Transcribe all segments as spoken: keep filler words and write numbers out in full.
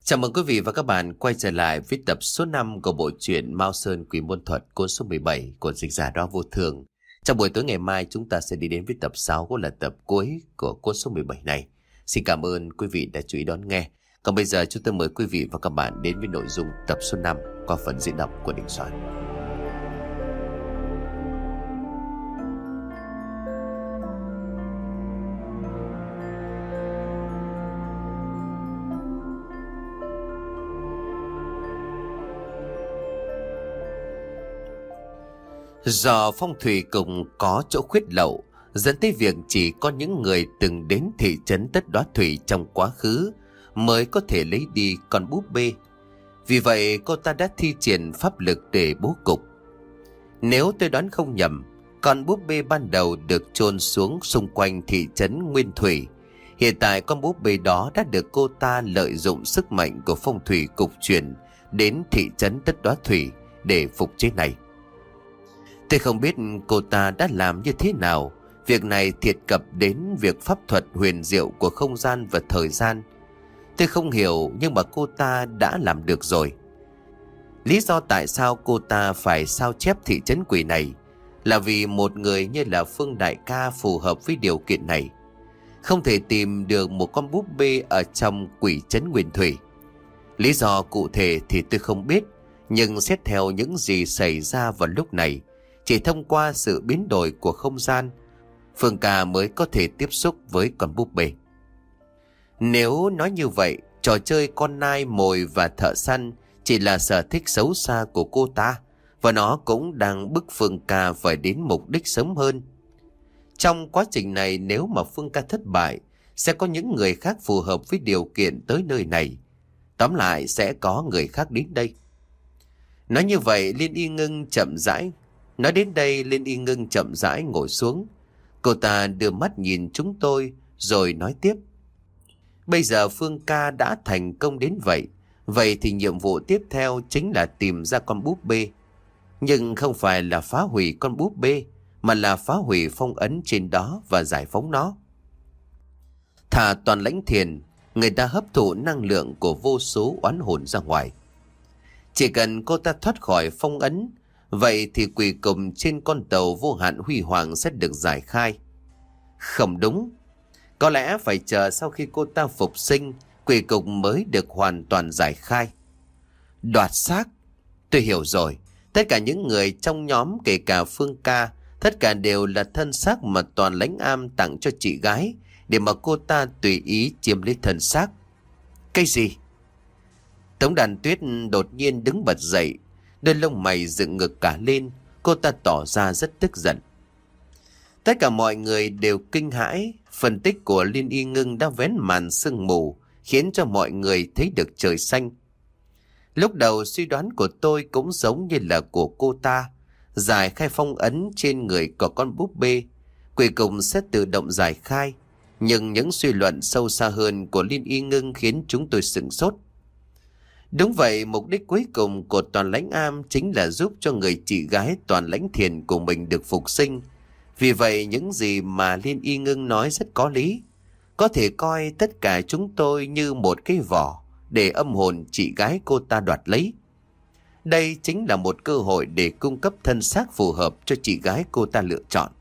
Chào mừng quý vị và các bạn quay trở lại với tập số năm của bộ truyện Mao Sơn Quỷ Môn Thuật cuốn số mười bảy của dịch giả Đoa Vô Thường. Trong buổi tối ngày mai chúng ta sẽ đi đến với tập sáu cũng là tập cuối của cuốn số mười bảy này. Xin cảm ơn quý vị đã chú ý đón nghe. Còn bây giờ chúng tôi mời quý vị và các bạn đến với nội dung tập số năm qua phần diễn đọc của Đình Soạn. Do phong thủy cùng có chỗ khuyết lậu, dẫn tới việc chỉ có những người từng đến thị trấn Tất Đóa Thủy trong quá khứ mới có thể lấy đi con búp bê. Vì vậy cô ta đã thi triển pháp lực để bố cục. Nếu tôi đoán không nhầm, con búp bê ban đầu được chôn xuống xung quanh thị trấn Nguyên Thủy. Hiện tại con búp bê đó đã được cô ta lợi dụng sức mạnh của phong thủy cục chuyển đến thị trấn Tất Đóa Thủy để phục chế này. Tôi không biết cô ta đã làm như thế nào. Việc này thiệt cập đến việc pháp thuật huyền diệu của không gian và thời gian. Tôi không hiểu, nhưng mà cô ta đã làm được rồi. Lý do tại sao cô ta phải sao chép thị trấn quỷ này là vì một người như là Phương Đại Ca phù hợp với điều kiện này. Không thể tìm được một con búp bê ở trong quỷ trấn Nguyên Thủy. Lý do cụ thể thì tôi không biết, nhưng xét theo những gì xảy ra vào lúc này, chỉ thông qua sự biến đổi của không gian, Phương Ca mới có thể tiếp xúc với con búp bê. Nếu nói như vậy, trò chơi con nai mồi và thợ săn chỉ là sở thích xấu xa của cô ta, và nó cũng đang bức Phương Ca phải đến mục đích sớm hơn. Trong quá trình này, nếu mà Phương Ca thất bại, sẽ có những người khác phù hợp với điều kiện tới nơi này. Tóm lại, sẽ có người khác đến đây. Nói như vậy, Liên Y Ngưng chậm rãi Nói đến đây, Liên Y Ngưng chậm rãi ngồi xuống. Cô ta đưa mắt nhìn chúng tôi rồi nói tiếp. Bây giờ Phương Ca đã thành công đến vậy. Vậy thì nhiệm vụ tiếp theo chính là tìm ra con búp bê. Nhưng không phải là phá hủy con búp bê, mà là phá hủy phong ấn trên đó và giải phóng nó. Thả toàn lãnh thiền, người ta hấp thụ năng lượng của vô số oán hồn ra ngoài. Chỉ cần cô ta thoát khỏi phong ấn, vậy thì quỷ cục trên con tàu vô hạn huy hoàng sẽ được giải khai. Không đúng. Có lẽ phải chờ sau khi cô ta phục sinh, quỷ cục mới được hoàn toàn giải khai. Đoạt xác. Tôi hiểu rồi. Tất cả những người trong nhóm, kể cả Phương Ca, tất cả đều là thân xác mà Toàn Lãnh Am tặng cho chị gái, để mà cô ta tùy ý chiếm lấy thân xác. Cái gì? Tống Đàn Tuyết đột nhiên đứng bật dậy, đôi lông mày dựng ngược cả lên. Cô ta tỏ ra rất tức giận. Tất cả mọi người đều kinh hãi. Phân tích của Liên Y Ngưng đã vén màn sương mù, khiến cho mọi người thấy được trời xanh. Lúc đầu suy đoán của tôi cũng giống như là của cô ta. Giải khai phong ấn trên người của con búp bê, quỷ cục sẽ tự động giải khai. Nhưng những suy luận sâu xa hơn của Liên Y Ngưng khiến chúng tôi sửng sốt. Đúng vậy, mục đích cuối cùng của Toàn Lãnh Am chính là giúp cho người chị gái Toàn Lãnh Thiền của mình được phục sinh. Vì vậy những gì mà Liên Y Ngưng nói rất có lý. Có thể coi tất cả chúng tôi như một cái vỏ để âm hồn chị gái cô ta đoạt lấy. Đây chính là một cơ hội để cung cấp thân xác phù hợp cho chị gái cô ta lựa chọn.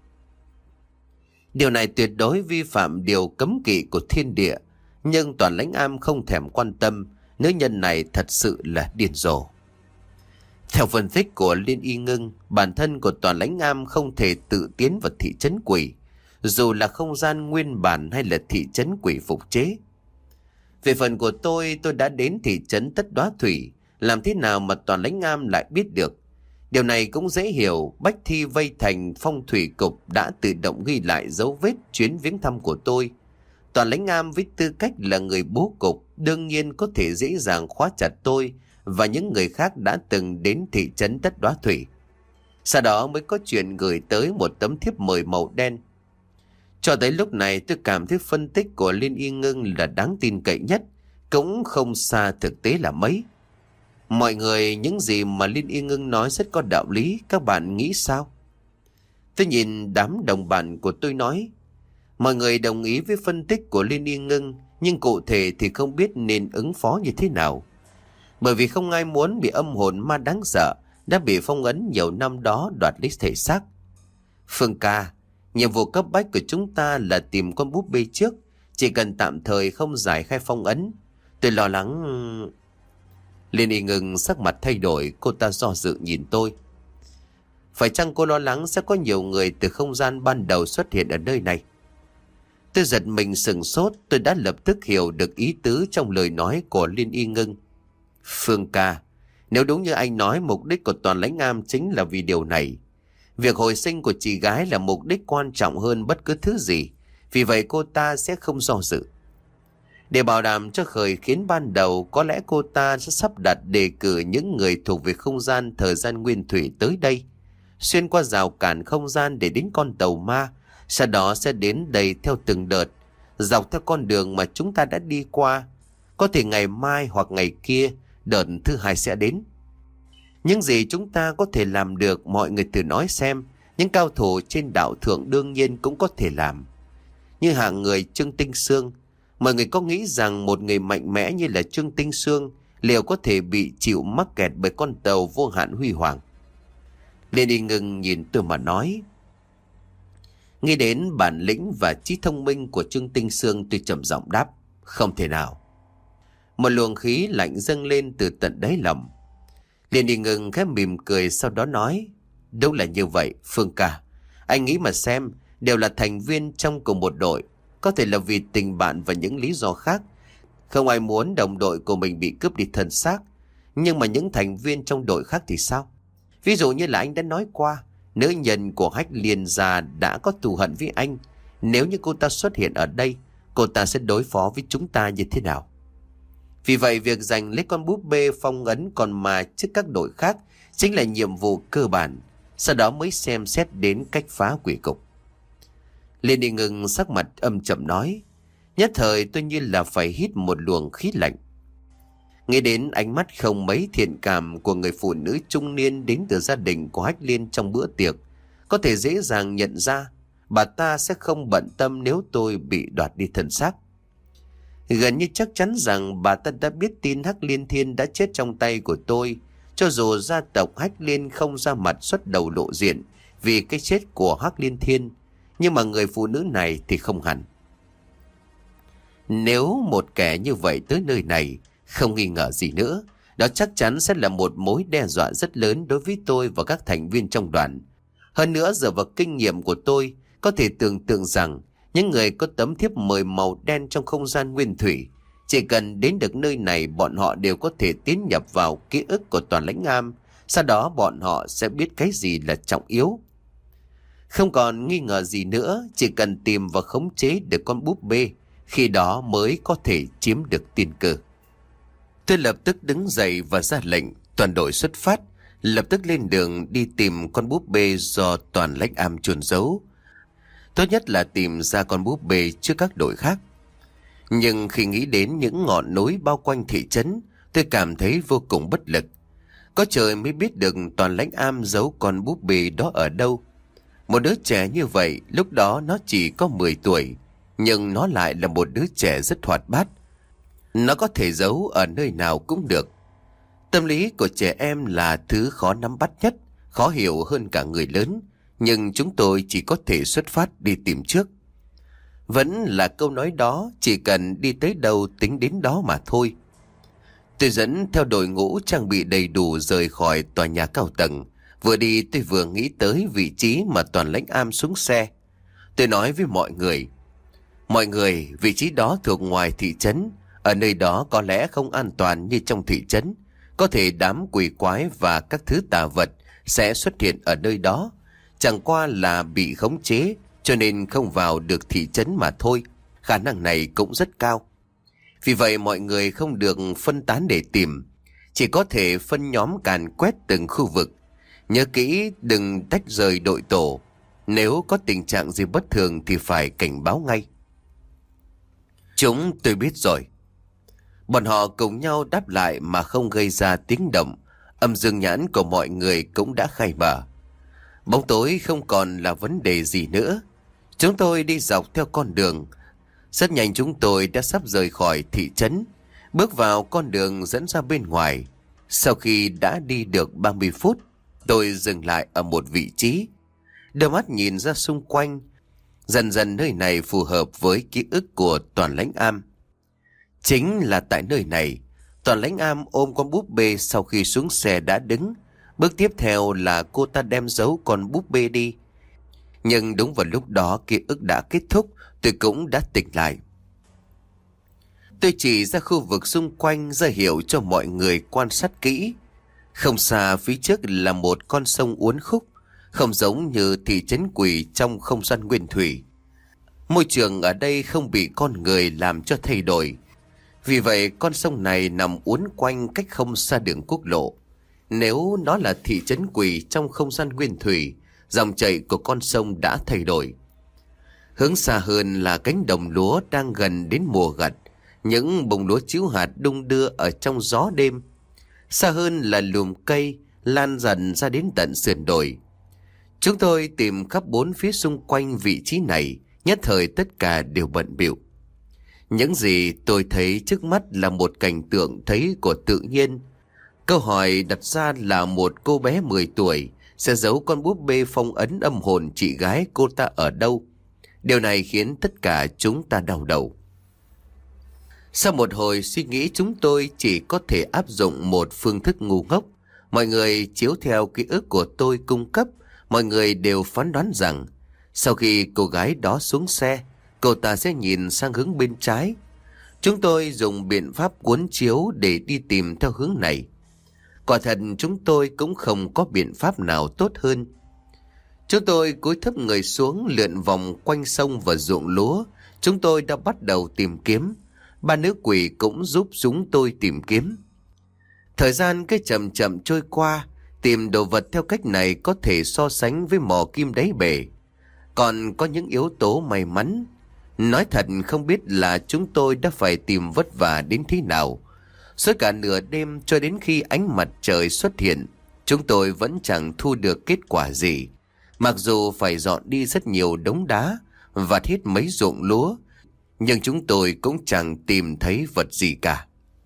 Điều này tuyệt đối vi phạm điều cấm kỵ của thiên địa, nhưng Toàn Lãnh Am không thèm quan tâm. Nữ nhân này thật sự là điên rồ. Theo phân tích của Liên Y Ngưng, bản thân của Toàn Lãnh Am không thể tự tiến vào thị trấn quỷ, dù là không gian nguyên bản hay là thị trấn quỷ phục chế. Về phần của tôi, tôi đã đến thị trấn Tất Đóa Thủy. Làm thế nào mà Toàn Lãnh Am lại biết được? Điều này cũng dễ hiểu. Bách Thi vây thành phong thủy cục đã tự động ghi lại dấu vết chuyến viếng thăm của tôi. Toàn Lãnh Am với tư cách là người bố cục đương nhiên có thể dễ dàng khóa chặt tôi và những người khác đã từng đến thị trấn Tất Đóa Thủy. Sau đó mới có chuyện gửi tới một tấm thiếp mời màu đen. Cho tới lúc này tôi cảm thấy phân tích của Liên Y Ngưng là đáng tin cậy nhất, cũng không xa thực tế là mấy. Mọi người, những gì mà Liên Y Ngưng nói rất có đạo lý, các bạn nghĩ sao? Tôi nhìn đám đồng bạn của tôi nói, mọi người đồng ý với phân tích của Liên Y Ngưng, nhưng cụ thể thì không biết nên ứng phó như thế nào. Bởi vì không ai muốn bị âm hồn ma đáng sợ đã bị phong ấn nhiều năm đó đoạt lấy thể xác. Phương ca, nhiệm vụ cấp bách của chúng ta là tìm con búp bê trước. Chỉ cần tạm thời không giải khai phong ấn. Tôi lo lắng... Liên Y ngừng sắc mặt thay đổi, cô ta do dự nhìn tôi. Phải chăng cô lo lắng sẽ có nhiều người từ không gian ban đầu xuất hiện ở nơi này? Tôi giật mình sừng sốt, tôi đã lập tức hiểu được ý tứ trong lời nói của Liên Y ngưng. Phương ca, nếu đúng như anh nói, mục đích của Toàn Lãnh Am chính là vì điều này. Việc hồi sinh của chị gái là mục đích quan trọng hơn bất cứ thứ gì. Vì vậy cô ta sẽ không do dự. Để bảo đảm cho khởi kiến ban đầu, có lẽ cô ta sẽ sắp đặt đề cử những người thuộc về không gian thời gian nguyên thủy tới đây, xuyên qua rào cản không gian để đến con tàu ma, sau đó sẽ đến đây theo từng đợt, dọc theo con đường mà chúng ta đã đi qua. Có thể ngày mai hoặc ngày kia, đợt thứ hai sẽ đến. Những gì chúng ta có thể làm được, mọi người thử nói xem. Những cao thủ trên đạo thượng đương nhiên cũng có thể làm. Như hạng người Trương Tinh Sương, mọi người có nghĩ rằng một người mạnh mẽ như là Trương Tinh Sương liệu có thể bị chịu mắc kẹt bởi con tàu vô hạn huy hoàng? Liên Y ngừng nhìn tôi mà nói. Nghĩ đến bản lĩnh và trí thông minh của Trương Tinh Sương, tôi trầm giọng đáp. Không thể nào. Một luồng khí lạnh dâng lên từ tận đáy lòng. Liên Y ngừng khẽ mỉm cười, sau đó nói. Đúng là như vậy, Phương ca. Anh nghĩ mà xem, đều là thành viên trong cùng một đội. Có thể là vì tình bạn và những lý do khác. Không ai muốn đồng đội của mình bị cướp đi thân xác. Nhưng mà những thành viên trong đội khác thì sao? Ví dụ như là anh đã nói qua, nữ nhân của Hách Liên gia đã có thù hận với anh. Nếu như cô ta xuất hiện ở đây, cô ta sẽ đối phó với chúng ta như thế nào? Vì vậy việc giành lấy con búp bê phong ấn con ma trước các đội khác chính là nhiệm vụ cơ bản. Sau đó mới xem xét đến cách phá quỷ cục. Liên Y ngừng sắc mặt âm trầm nói. Nhất thời tôi như là phải hít một luồng khí lạnh. Nghĩ đến ánh mắt không mấy thiện cảm của người phụ nữ trung niên đến từ gia đình của Hách Liên trong bữa tiệc, có thể dễ dàng nhận ra bà ta sẽ không bận tâm nếu tôi bị đoạt đi thân xác. Gần như chắc chắn rằng bà ta đã biết tin Hắc Liên Thiên đã chết trong tay của tôi, cho dù gia tộc Hách Liên không ra mặt xuất đầu lộ diện vì cái chết của Hắc Liên Thiên, nhưng mà người phụ nữ này thì không hẳn. Nếu một kẻ như vậy tới nơi này, không nghi ngờ gì nữa, đó chắc chắn sẽ là một mối đe dọa rất lớn đối với tôi và các thành viên trong đoàn. Hơn nữa, dựa vào kinh nghiệm của tôi, có thể tưởng tượng rằng những người có tấm thiếp mời màu đen trong không gian nguyên thủy, chỉ cần đến được nơi này, bọn họ đều có thể tiến nhập vào ký ức của Toàn Lãnh Am. Sau đó bọn họ sẽ biết cái gì là trọng yếu. Không còn nghi ngờ gì nữa, chỉ cần tìm và khống chế được con búp bê, khi đó mới có thể chiếm được tiên cơ. Tôi lập tức đứng dậy và ra lệnh toàn đội xuất phát, lập tức lên đường đi tìm con búp bê do Toàn Lãnh Am chôn giấu. Tốt nhất là tìm ra con búp bê trước các đội khác. Nhưng khi nghĩ đến những ngọn núi bao quanh thị trấn, tôi cảm thấy vô cùng bất lực. Có trời mới biết được Toàn Lãnh Am giấu con búp bê đó ở đâu. Một đứa trẻ như vậy, lúc đó nó chỉ có mười tuổi, nhưng nó lại là một đứa trẻ rất hoạt bát. Nó có thể giấu ở nơi nào cũng được. Tâm lý của trẻ em là thứ khó nắm bắt nhất, khó hiểu hơn cả người lớn, nhưng chúng tôi chỉ có thể xuất phát đi tìm trước. Vẫn là câu nói đó, chỉ cần đi tới đâu tính đến đó mà thôi. Tôi dẫn theo đội ngũ trang bị đầy đủ rời khỏi tòa nhà cao tầng. Vừa đi tôi vừa nghĩ tới vị trí mà Toàn Lãnh Am xuống xe. Tôi nói với mọi người, mọi người, vị trí đó thuộc ngoài thị trấn. Ở nơi đó có lẽ không an toàn như trong thị trấn. Có thể đám quỷ quái và các thứ tà vật sẽ xuất hiện ở nơi đó. Chẳng qua là bị khống chế, cho nên không vào được thị trấn mà thôi. Khả năng này cũng rất cao. Vì vậy mọi người không được phân tán để tìm, chỉ có thể phân nhóm càn quét từng khu vực. Nhớ kỹ đừng tách rời đội tổ. Nếu có tình trạng gì bất thường thì phải cảnh báo ngay. Chúng tôi biết rồi. Bọn họ cùng nhau đáp lại mà không gây ra tiếng động. Âm dương nhãn của mọi người cũng đã khai mở. Bóng tối không còn là vấn đề gì nữa. Chúng tôi đi dọc theo con đường. Rất nhanh chúng tôi đã sắp rời khỏi thị trấn, bước vào con đường dẫn ra bên ngoài. Sau khi đã đi được ba mươi phút, tôi dừng lại ở một vị trí, đưa mắt nhìn ra xung quanh. Dần dần nơi này phù hợp với ký ức của Toàn Lãnh Am. Chính là tại nơi này, Toàn Lãnh Am ôm con búp bê sau khi xuống xe đã đứng. Bước tiếp theo là cô ta đem giấu con búp bê đi. Nhưng đúng vào lúc đó ký ức đã kết thúc, tôi cũng đã tỉnh lại. Tôi chỉ ra khu vực xung quanh ra hiệu cho mọi người quan sát kỹ. Không xa phía trước là một con sông uốn khúc, không giống như thị trấn quỷ trong không gian nguyên thủy. Môi trường ở đây không bị con người làm cho thay đổi. Vì vậy con sông này nằm uốn quanh cách không xa đường quốc lộ. Nếu nó là thị trấn quỷ trong không gian nguyên thủy, dòng chảy của con sông đã thay đổi. Hướng xa hơn là cánh đồng lúa đang gần đến mùa gặt. Những bông lúa chiếu hạt đung đưa ở trong gió đêm. Xa hơn là lùm cây lan dần ra đến tận sườn đồi. Chúng tôi tìm khắp bốn phía xung quanh vị trí này, nhất thời tất cả đều bận bịu. Những gì tôi thấy trước mắt là một cảnh tượng thấy của tự nhiên. Câu hỏi đặt ra là một cô bé mười tuổi sẽ giấu con búp bê phong ấn âm hồn chị gái cô ta ở đâu. Điều này khiến tất cả chúng ta đau đầu. Sau một hồi suy nghĩ, chúng tôi chỉ có thể áp dụng một phương thức ngu ngốc. Mọi người chiếu theo ký ức của tôi cung cấp, mọi người đều phán đoán rằng sau khi cô gái đó xuống xe, cô ta sẽ nhìn sang hướng bên trái. Chúng tôi dùng biện pháp cuốn chiếu để đi tìm theo hướng này. Quả thật chúng tôi cũng không có biện pháp nào tốt hơn. Chúng tôi cúi thấp người xuống lượn vòng quanh sông và ruộng lúa. Chúng tôi đã bắt đầu tìm kiếm. Ba nữ quỷ cũng giúp chúng tôi tìm kiếm. Thời gian cứ chậm chậm trôi qua. Tìm đồ vật theo cách này có thể so sánh với mò kim đáy bể. Còn có những yếu tố may mắn. Nói thật không biết là chúng tôi đã phải tìm vất vả đến thế nào. Suốt cả nửa đêm cho đến khi ánh mặt trời xuất hiện, chúng tôi vẫn chẳng thu được kết quả gì. Mặc dù phải dọn đi rất nhiều đống đá và hết mấy ruộng lúa, nhưng chúng tôi cũng chẳng tìm thấy vật gì cả.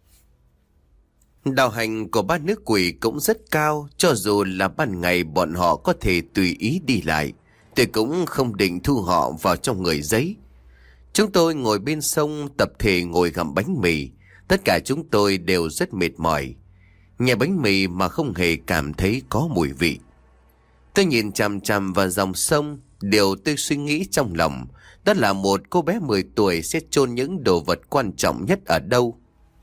Đạo hành của ba nữ quỷ cũng rất cao, cho dù là ban ngày bọn họ có thể tùy ý đi lại. Tôi cũng không định thu họ vào trong người giấy. Chúng tôi ngồi bên sông tập thể ngồi gặm bánh mì. Tất cả chúng tôi đều rất mệt mỏi. Nhai bánh mì mà không hề cảm thấy có mùi vị. Tôi nhìn chằm chằm vào dòng sông. Điều tôi suy nghĩ trong lòng đó là một cô bé mười tuổi sẽ chôn những đồ vật quan trọng nhất ở đâu.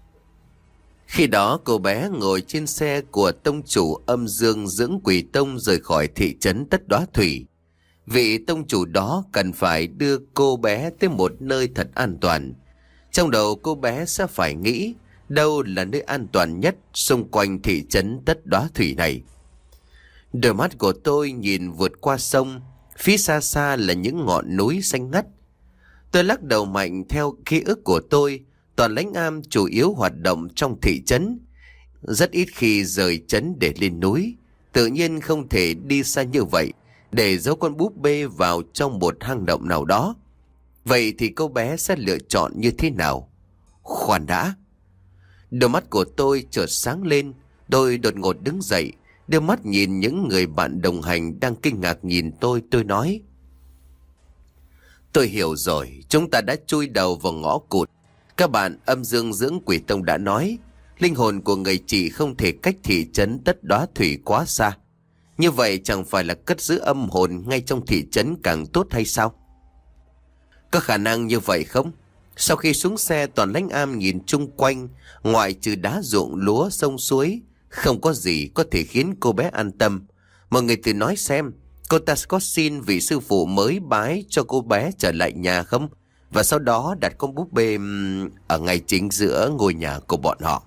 Khi đó cô bé ngồi trên xe của tông chủ âm dương dưỡng quỷ tông rời khỏi thị trấn Tất Đóa Thủy. Vị tông chủ đó cần phải đưa cô bé tới một nơi thật an toàn. Trong đầu cô bé sẽ phải nghĩ đâu là nơi an toàn nhất xung quanh thị trấn Tất Đóa Thủy này. Đôi mắt của tôi nhìn vượt qua sông, phía xa xa là những ngọn núi xanh ngắt. Tôi lắc đầu mạnh. Theo ký ức của tôi, Toàn Lãnh Am chủ yếu hoạt động trong thị trấn, rất ít khi rời trấn để lên núi. Tự nhiên không thể đi xa như vậy để giấu con búp bê vào trong một hang động nào đó. Vậy thì cô bé sẽ lựa chọn như thế nào? Khoan đã. Đôi mắt của tôi chợt sáng lên. Tôi đột ngột đứng dậy, đưa mắt nhìn những người bạn đồng hành đang kinh ngạc nhìn tôi. Tôi nói: Tôi hiểu rồi, chúng ta đã chui đầu vào ngõ cụt. Các bạn, âm dương dưỡng quỷ tông đã nói linh hồn của người chị không thể cách thị trấn Tất Đóa Thủy quá xa. Như vậy chẳng phải là cất giữ âm hồn ngay trong thị trấn càng tốt hay sao? Có khả năng như vậy không? Sau khi xuống xe, Toàn Lãnh Am nhìn chung quanh, ngoại trừ đá ruộng lúa sông suối, không có gì có thể khiến cô bé an tâm. Mọi người thử nói xem, cô ta có xin vị sư phụ mới bái cho cô bé trở lại nhà không? Và sau đó đặt con búp bê ở ngay chính giữa ngôi nhà của bọn họ.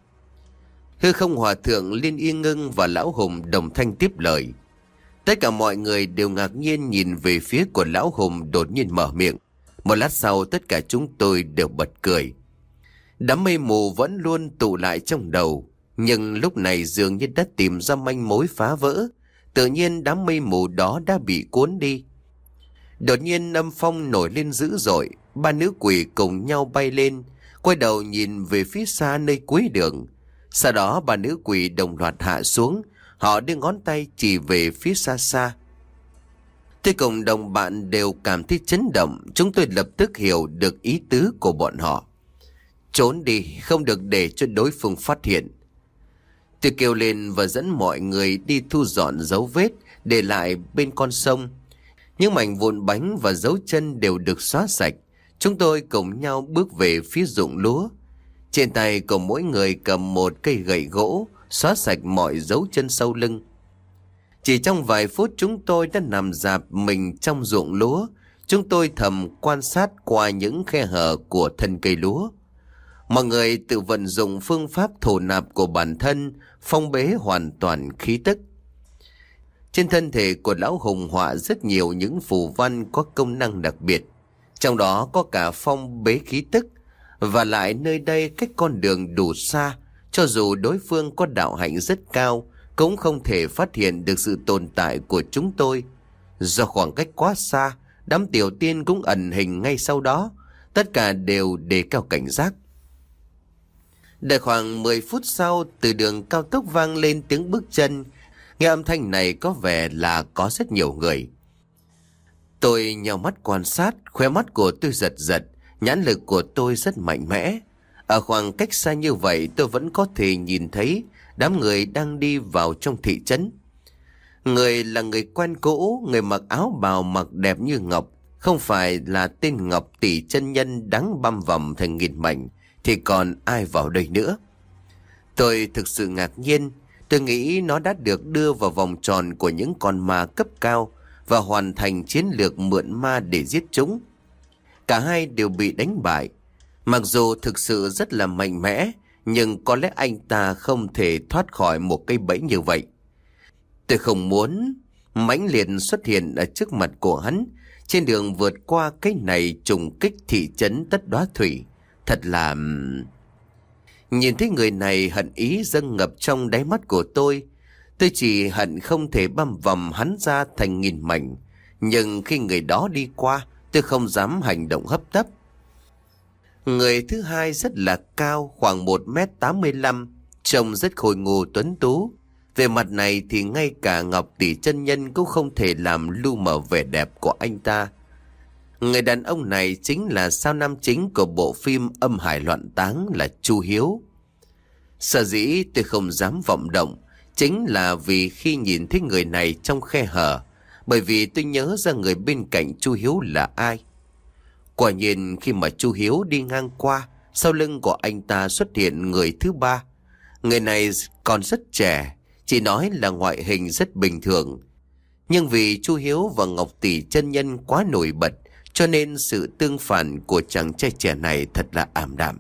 Hư Không Hòa Thượng, Liên Yên Ngưng và Lão Hùng đồng thanh tiếp lời. Tất cả mọi người đều ngạc nhiên nhìn về phía của Lão Hùng đột nhiên mở miệng. Một lát sau tất cả chúng tôi đều bật cười. Đám mây mù vẫn luôn tụ lại trong đầu, nhưng lúc này dường như đã tìm ra manh mối phá vỡ. Tự nhiên đám mây mù đó đã bị cuốn đi. Đột nhiên âm phong nổi lên dữ dội, Ba nữ quỷ cùng nhau bay lên, quay đầu nhìn về phía xa nơi cuối đường. Sau đó ba nữ quỷ đồng loạt hạ xuống, họ đưa ngón tay chỉ về phía xa xa. Tôi cùng đồng bạn đều cảm thấy chấn động, chúng tôi lập tức hiểu được ý tứ của bọn họ. Trốn đi, không được để cho đối phương phát hiện. Tôi kêu lên và dẫn mọi người đi thu dọn dấu vết để lại bên con sông. Những mảnh vụn bánh và dấu chân đều được xóa sạch. Chúng tôi cùng nhau bước về phía ruộng lúa. Trên tay của mỗi người cầm một cây gậy gỗ, xóa sạch mọi dấu chân sau lưng. Chỉ trong vài phút chúng tôi đã nằm rạp mình trong ruộng lúa. Chúng tôi thầm quan sát qua những khe hở của thân cây lúa. Mọi người tự vận dụng phương pháp thổ nạp của bản thân, phong bế hoàn toàn khí tức. Trên thân thể của lão Hùng họa rất nhiều những phù văn có công năng đặc biệt. Trong đó có cả phong bế khí tức. Và lại nơi đây cách con đường đủ xa, cho dù đối phương có đạo hạnh rất cao, cũng không thể phát hiện được sự tồn tại của chúng tôi. Do khoảng cách quá xa, đám tiểu tiên cũng ẩn hình ngay sau đó. Tất cả đều đề cao cảnh giác. Đợi khoảng mười phút sau, từ đường cao tốc vang lên tiếng bước chân. Nghe âm thanh này có vẻ là có rất nhiều người. Tôi nhào mắt quan sát, khóe mắt của tôi giật giật, nhãn lực của tôi rất mạnh mẽ. Ở khoảng cách xa như vậy tôi vẫn có thể nhìn thấy đám người đang đi vào trong thị trấn. Người là người quen cũ, người mặc áo bào mặc đẹp như ngọc. Không phải là tên Ngọc Tỷ chân nhân đáng băm vằm thành nghìn mảnh, thì còn ai vào đây nữa? Tôi thực sự ngạc nhiên. Tôi nghĩ nó đã được đưa vào vòng tròn của những con ma cấp cao và hoàn thành chiến lược mượn ma để giết chúng. Cả hai đều bị đánh bại. Mặc dù thực sự rất là mạnh mẽ, nhưng có lẽ anh ta không thể thoát khỏi một cây bẫy như vậy. Tôi không muốn mãnh liệt xuất hiện ở trước mặt của hắn, trên đường vượt qua cái này trùng kích thị trấn Tất Đóa Thủy. Thật là... Nhìn thấy người này, hận ý dâng ngập trong đáy mắt của tôi. Tôi chỉ hận không thể băm vằm hắn ra thành nghìn mảnh. Nhưng khi người đó đi qua, tôi không dám hành động hấp tấp. Người thứ hai rất là cao, khoảng một mét tám mươi lăm, trông rất khôi ngô tuấn tú. Về mặt này thì ngay cả Ngọc Tỷ chân nhân cũng không thể làm lu mờ vẻ đẹp của anh ta. Người đàn ông này chính là sao nam chính của bộ phim Âm Hải Loạn Táng, là Chu Hiếu. Sở dĩ tôi không dám vọng động chính là vì khi nhìn thấy người này trong khe hở, bởi vì tôi nhớ ra người bên cạnh Chu Hiếu là ai. Quả nhiên khi mà Chu Hiếu đi ngang qua, sau lưng của anh ta xuất hiện người thứ ba. Người này còn rất trẻ, chỉ nói là ngoại hình rất bình thường. Nhưng vì Chu Hiếu và Ngọc Tỷ chân nhân quá nổi bật, cho nên sự tương phản của chàng trai trẻ này thật là ảm đạm.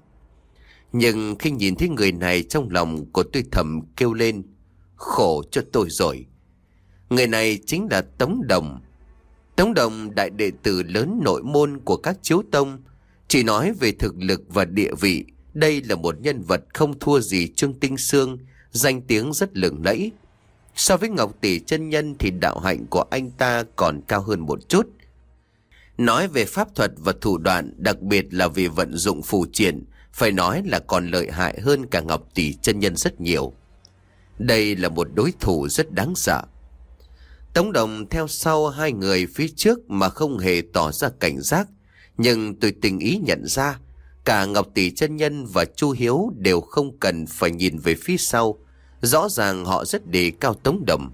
Nhưng khi nhìn thấy người này, trong lòng của tôi thầm kêu lên, khổ cho tôi rồi. Người này chính là Tống Đồng. Tống Đồng, đại đệ tử lớn nội môn của các chiếu tông. Chỉ nói về thực lực và địa vị, đây là một nhân vật không thua gì Trương Tinh Xương, danh tiếng rất lừng lẫy. So với Ngọc Tỷ chân nhân thì đạo hạnh của anh ta còn cao hơn một chút. Nói về pháp thuật và thủ đoạn, đặc biệt là về vận dụng phù triện, phải nói là còn lợi hại hơn cả Ngọc Tỷ chân nhân rất nhiều. Đây là một đối thủ rất đáng sợ. Tống Đồng theo sau hai người phía trước mà không hề tỏ ra cảnh giác. Nhưng tôi tình ý nhận ra, cả Ngọc Tỷ chân nhân và Chu Hiếu đều không cần phải nhìn về phía sau. Rõ ràng họ rất đề cao Tống Đồng.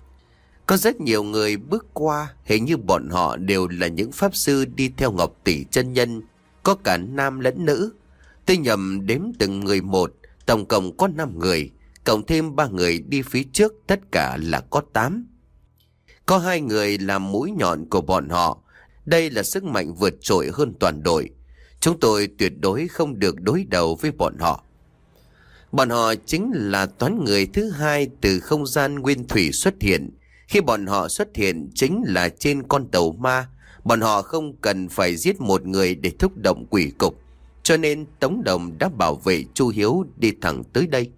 Có rất nhiều người bước qua, hình như bọn họ đều là những pháp sư đi theo Ngọc Tỷ chân nhân, có cả nam lẫn nữ. Tôi nhầm đếm từng người một, tổng cộng có năm người, cộng thêm ba người đi phía trước, tất cả là có tám. Có hai người làm mũi nhọn của bọn họ. Đây là sức mạnh vượt trội hơn toàn đội. Chúng tôi tuyệt đối không được đối đầu với bọn họ. Bọn họ chính là toán người thứ hai từ không gian nguyên thủy xuất hiện. Khi bọn họ xuất hiện chính là trên con tàu ma. Bọn họ không cần phải giết một người để thúc động quỷ cục. Cho nên Tống Đồng đã bảo vệ Chu Hiếu đi thẳng tới đây.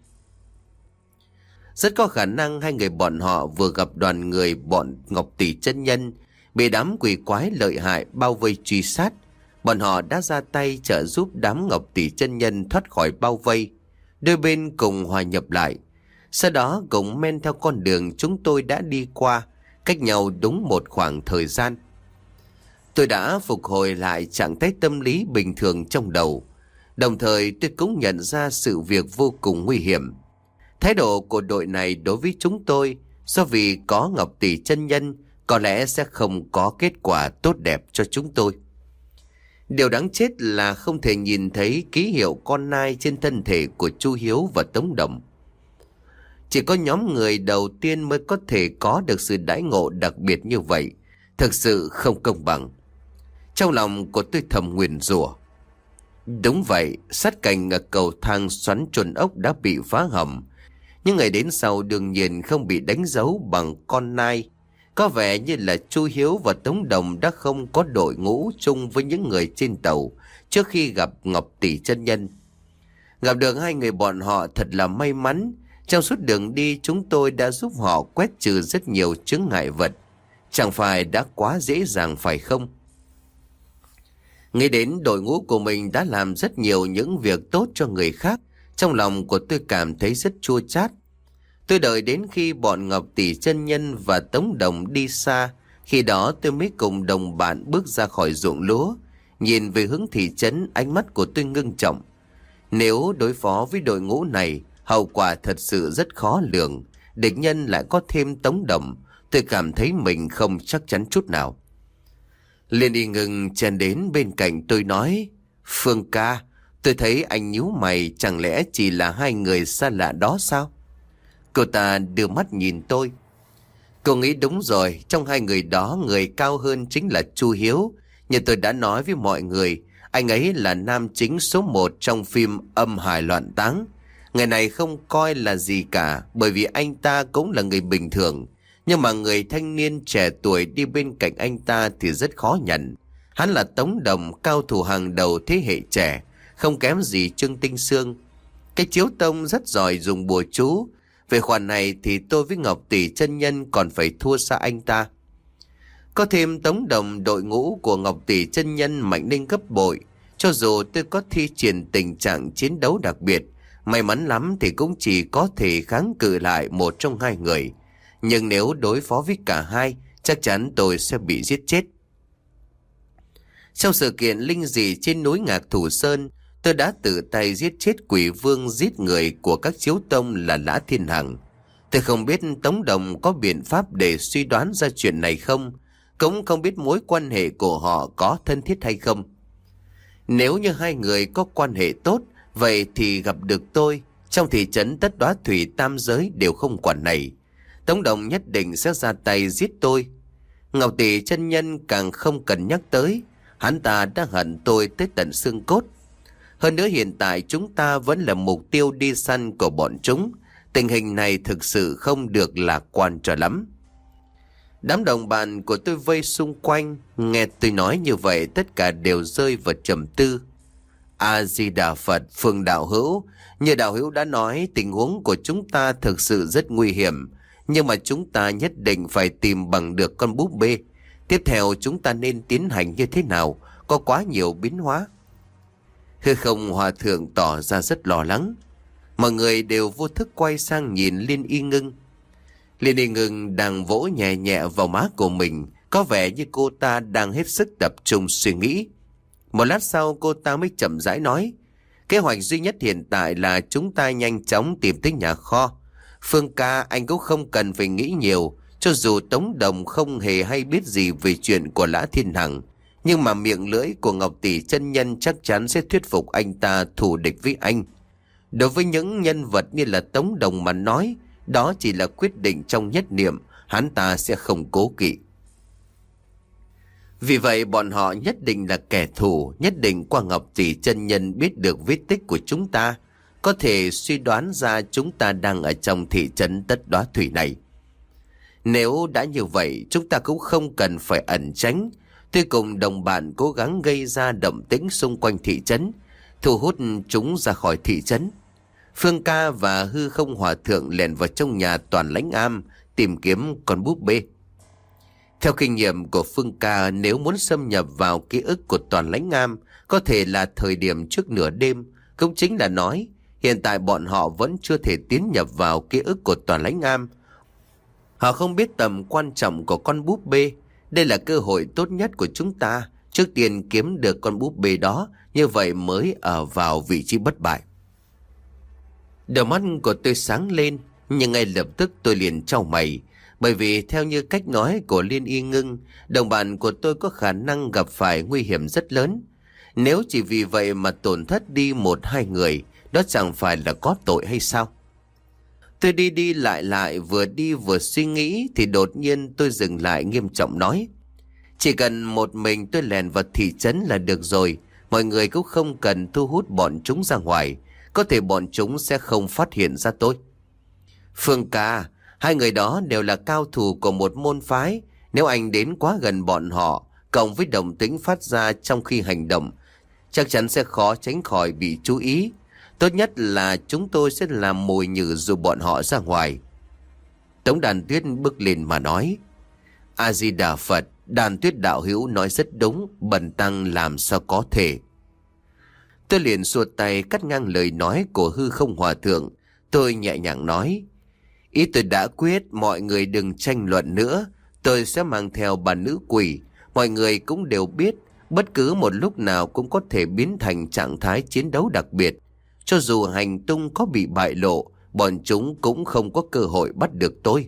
Rất có khả năng hai người bọn họ vừa gặp đoàn người bọn Ngọc Tỷ chân nhân, bị đám quỷ quái lợi hại bao vây truy sát. Bọn họ đã ra tay trợ giúp đám Ngọc Tỷ chân nhân thoát khỏi bao vây. Đôi bên cùng hòa nhập lại. Sau đó cùng men theo con đường chúng tôi đã đi qua, cách nhau đúng một khoảng thời gian. Tôi đã phục hồi lại trạng thái tâm lý bình thường trong đầu. Đồng thời tôi cũng nhận ra sự việc vô cùng nguy hiểm. Thái độ của đội này đối với chúng tôi, do vì có Ngọc Tỷ chân nhân, có lẽ sẽ không có kết quả tốt đẹp cho chúng tôi. Điều đáng chết là không thể nhìn thấy ký hiệu con nai trên thân thể của Chu Hiếu và Tống Đồng. Chỉ có nhóm người đầu tiên mới có thể có được sự đãi ngộ đặc biệt như vậy. Thực sự không công bằng. Trong lòng của tôi thầm nguyền rủa. Đúng vậy, sát cành ở cầu thang xoắn chuồn ốc đã bị phá hỏng. Nhưng ngày đến sau đương nhiên không bị đánh dấu bằng con nai. Có vẻ như là Chu Hiếu và Tống Đồng đã không có đội ngũ chung với những người trên tàu trước khi gặp Ngọc Tỷ chân nhân. Gặp được hai người bọn họ thật là may mắn. Trong suốt đường đi chúng tôi đã giúp họ quét trừ rất nhiều chướng ngại vật. Chẳng phải đã quá dễ dàng phải không? Nghĩ đến đội ngũ của mình đã làm rất nhiều những việc tốt cho người khác, trong lòng của tôi cảm thấy rất chua chát. Tôi đợi đến khi bọn Ngọc Tỷ chân nhân và Tống Đồng đi xa, khi đó tôi mới cùng đồng bạn bước ra khỏi ruộng lúa. Nhìn về hướng thị trấn, ánh mắt của tôi ngưng trọng. Nếu đối phó với đội ngũ này, hậu quả thật sự rất khó lường. Địch nhân lại có thêm Tống Đồng, tôi cảm thấy mình không chắc chắn chút nào. Liên Y Ngưng chen đến bên cạnh tôi nói, Phương ca, tôi thấy anh nhíu mày, chẳng lẽ chỉ là hai người xa lạ đó sao? Cô ta đưa mắt nhìn tôi. Cô nghĩ đúng rồi, trong hai người đó người cao hơn chính là Chu Hiếu. Như tôi đã nói với mọi người, anh ấy là nam chính số một trong phim Âm Hài Loạn Táng. Người này không coi là gì cả, bởi vì anh ta cũng là người bình thường. Nhưng mà người thanh niên trẻ tuổi đi bên cạnh anh ta thì rất khó nhận. Hắn là Tống Đồng, cao thủ hàng đầu thế hệ trẻ, không kém gì Trương Tinh Sương. Cái Chiếu Tông rất giỏi dùng bùa chú. Về khoản này thì tôi với Ngọc Tỷ chân nhân còn phải thua xa anh ta. Có thêm Tống Đồng, đội ngũ của Ngọc Tỷ chân nhân mạnh lên gấp bội. Cho dù tôi có thi triển tình trạng chiến đấu đặc biệt, may mắn lắm thì cũng chỉ có thể kháng cự lại một trong hai người. Nhưng nếu đối phó với cả hai, chắc chắn tôi sẽ bị giết chết. Trong sự kiện linh dị trên núi Ngạc Thủ Sơn, tôi đã tự tay giết chết quỷ vương giết người của các Chiếu Tông là Lã Thiên Hằng. Tôi không biết Tống Đồng có biện pháp để suy đoán ra chuyện này không, cũng không biết mối quan hệ của họ có thân thiết hay không. Nếu như hai người có quan hệ tốt, vậy thì gặp được tôi, trong thị trấn Tất Đóa Thủy tam giới đều không quản này. Tống Đồng nhất định sẽ ra tay giết tôi. Ngọc Tỷ chân nhân càng không cần nhắc tới, hắn ta đã hận tôi tới tận xương cốt. Hơn nữa hiện tại chúng ta vẫn là mục tiêu đi săn của bọn chúng. Tình hình này thực sự không được lạc quan cho lắm. Đám đồng bạn của tôi vây xung quanh, nghe tôi nói như vậy tất cả đều rơi vào trầm tư. A-di-đà Phật, Phương đạo hữu, như đạo hữu đã nói, tình huống của chúng ta thực sự rất nguy hiểm. Nhưng mà chúng ta nhất định phải tìm bằng được con búp bê. Tiếp theo chúng ta nên tiến hành như thế nào? Có quá nhiều biến hóa. Hư Không Hòa Thượng tỏ ra rất lo lắng. Mọi người đều vô thức quay sang nhìn Liên Y Ngưng. Liên Y Ngưng đang vỗ nhẹ nhẹ vào má của mình, có vẻ như cô ta đang hết sức tập trung suy nghĩ. Một lát sau cô ta mới chậm rãi nói, kế hoạch duy nhất hiện tại là chúng ta nhanh chóng tìm tới nhà kho. Phương ca, anh cũng không cần phải nghĩ nhiều. Cho dù Tống Đồng không hề hay biết gì về chuyện của Lã Thiên Hằng, nhưng mà miệng lưỡi của Ngọc Tỷ chân nhân chắc chắn sẽ thuyết phục anh ta thù địch với anh. Đối với những nhân vật như là Tống Đồng mà nói, đó chỉ là quyết định trong nhất niệm, hắn ta sẽ không cố kỵ. Vì vậy bọn họ nhất định là kẻ thù, nhất định qua Ngọc Tỷ chân nhân biết được vết tích của chúng ta, có thể suy đoán ra chúng ta đang ở trong thị trấn Tất Đóa Thủy này. Nếu đã như vậy, chúng ta cũng không cần phải ẩn tránh. Tôi cùng đồng bạn cố gắng gây ra động tĩnh xung quanh thị trấn, thu hút chúng ra khỏi thị trấn. Phương ca và Hư Không Hòa Thượng lèn vào trong nhà Toàn Lãnh Am tìm kiếm con búp bê. Theo kinh nghiệm của Phương ca, nếu muốn xâm nhập vào ký ức của Toàn Lãnh Am, có thể là thời điểm trước nửa đêm. Cũng chính là nói, hiện tại bọn họ vẫn chưa thể tiến nhập vào ký ức của Toàn Lãnh Am. Họ không biết tầm quan trọng của con búp bê. Đây là cơ hội tốt nhất của chúng ta. Trước tiên kiếm được con búp bê đó, như vậy mới ở vào vị trí bất bại. Đôi mắt của tôi sáng lên, nhưng ngay lập tức tôi liền chau mày. Bởi vì theo như cách nói của Liên Y Ngưng, đồng bạn của tôi có khả năng gặp phải nguy hiểm rất lớn. Nếu chỉ vì vậy mà tổn thất đi một hai người, đó chẳng phải là có tội hay sao? Tôi đi đi lại lại, vừa đi vừa suy nghĩ, thì đột nhiên tôi dừng lại nghiêm trọng nói: chỉ cần một mình tôi lèn vào thị trấn là được rồi. Mọi người cũng không cần thu hút bọn chúng ra ngoài. Có thể bọn chúng sẽ không phát hiện ra tôi. Phương ca, hai người đó đều là cao thủ của một môn phái. Nếu anh đến quá gần bọn họ, cộng với động tĩnh phát ra trong khi hành động, chắc chắn sẽ khó tránh khỏi bị chú ý. Tốt nhất là chúng tôi sẽ làm mồi nhử dụ bọn họ ra ngoài. Tống Đàn Tuyết bước lên mà nói: A Di Đà Phật, Đàn Tuyết đạo hữu nói rất đúng, bần tăng làm sao có thể. Tôi liền xua tay cắt ngang lời nói của Hư Không Hòa Thượng. Tôi nhẹ nhàng nói: ý tôi đã quyết, mọi người đừng tranh luận nữa. Tôi sẽ mang theo bà nữ quỷ. Mọi người cũng đều biết, bất cứ một lúc nào cũng có thể biến thành trạng thái chiến đấu đặc biệt. Cho dù hành tung có bị bại lộ, bọn chúng cũng không có cơ hội bắt được tôi.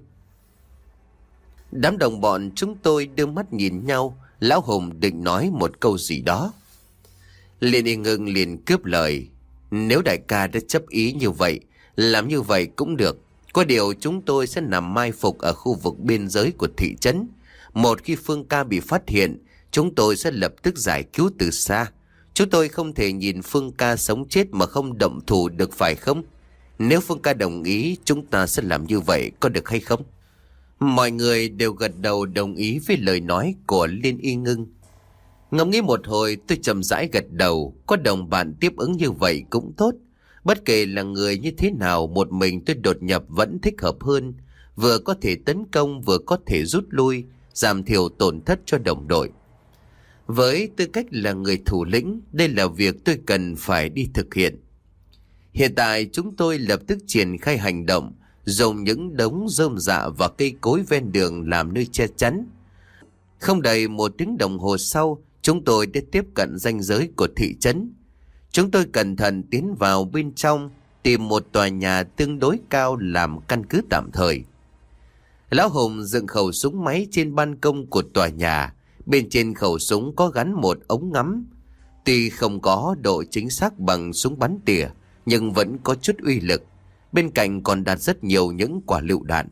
Đám đồng bọn chúng tôi đưa mắt nhìn nhau. Lão Hùng định nói một câu gì đó. Liên Y Ngưng liền cướp lời: nếu đại ca đã chấp ý như vậy, làm như vậy cũng được. Có điều chúng tôi sẽ nằm mai phục ở khu vực biên giới của thị trấn. Một khi Phương ca bị phát hiện, chúng tôi sẽ lập tức giải cứu từ xa. Chúng tôi không thể nhìn Phương ca sống chết mà không động thủ được, phải không? Nếu Phương ca đồng ý, chúng ta sẽ làm như vậy, có được hay không? Mọi người đều gật đầu đồng ý với lời nói của Liên Y Ngưng. Ngẫm nghĩ một hồi, tôi chậm rãi gật đầu. Có đồng bạn tiếp ứng như vậy cũng tốt. Bất kể là người như thế nào, một mình tôi đột nhập vẫn thích hợp hơn. Vừa có thể tấn công, vừa có thể rút lui, giảm thiểu tổn thất cho đồng đội. Với tư cách là người thủ lĩnh, đây là việc tôi cần phải đi thực hiện. Hiện tại chúng tôi lập tức triển khai hành động, dùng những đống rơm rạ và cây cối ven đường làm nơi che chắn. Không đầy một tiếng đồng hồ sau, chúng tôi đã tiếp cận ranh giới của thị trấn. Chúng tôi cẩn thận tiến vào bên trong, tìm một tòa nhà tương đối cao làm căn cứ tạm thời. Lão Hùng dựng khẩu súng máy trên ban công của tòa nhà. Bên trên khẩu súng có gắn một ống ngắm. Tuy không có độ chính xác bằng súng bắn tỉa, nhưng vẫn có chút uy lực. Bên cạnh còn đặt rất nhiều những quả lựu đạn.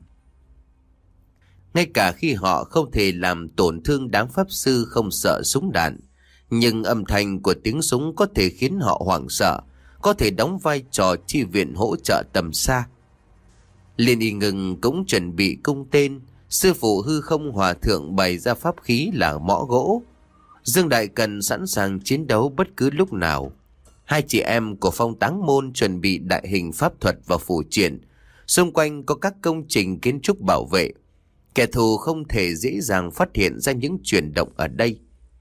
Ngay cả khi họ không thể làm tổn thương đám pháp sư không sợ súng đạn, nhưng âm thanh của tiếng súng có thể khiến họ hoảng sợ, có thể đóng vai trò chi viện hỗ trợ tầm xa. Liên Y Ngưng cũng chuẩn bị cung tên. Sư phụ Hư Không Hòa Thượng bày ra pháp khí là mõ gỗ. Dương Đại Cần sẵn sàng chiến đấu bất cứ lúc nào. Hai chị em của Phong Táng Môn chuẩn bị đại hình pháp thuật và phù triện. Xung quanh có các công trình kiến trúc bảo vệ. Kẻ thù không thể dễ dàng phát hiện ra những chuyển động ở đây.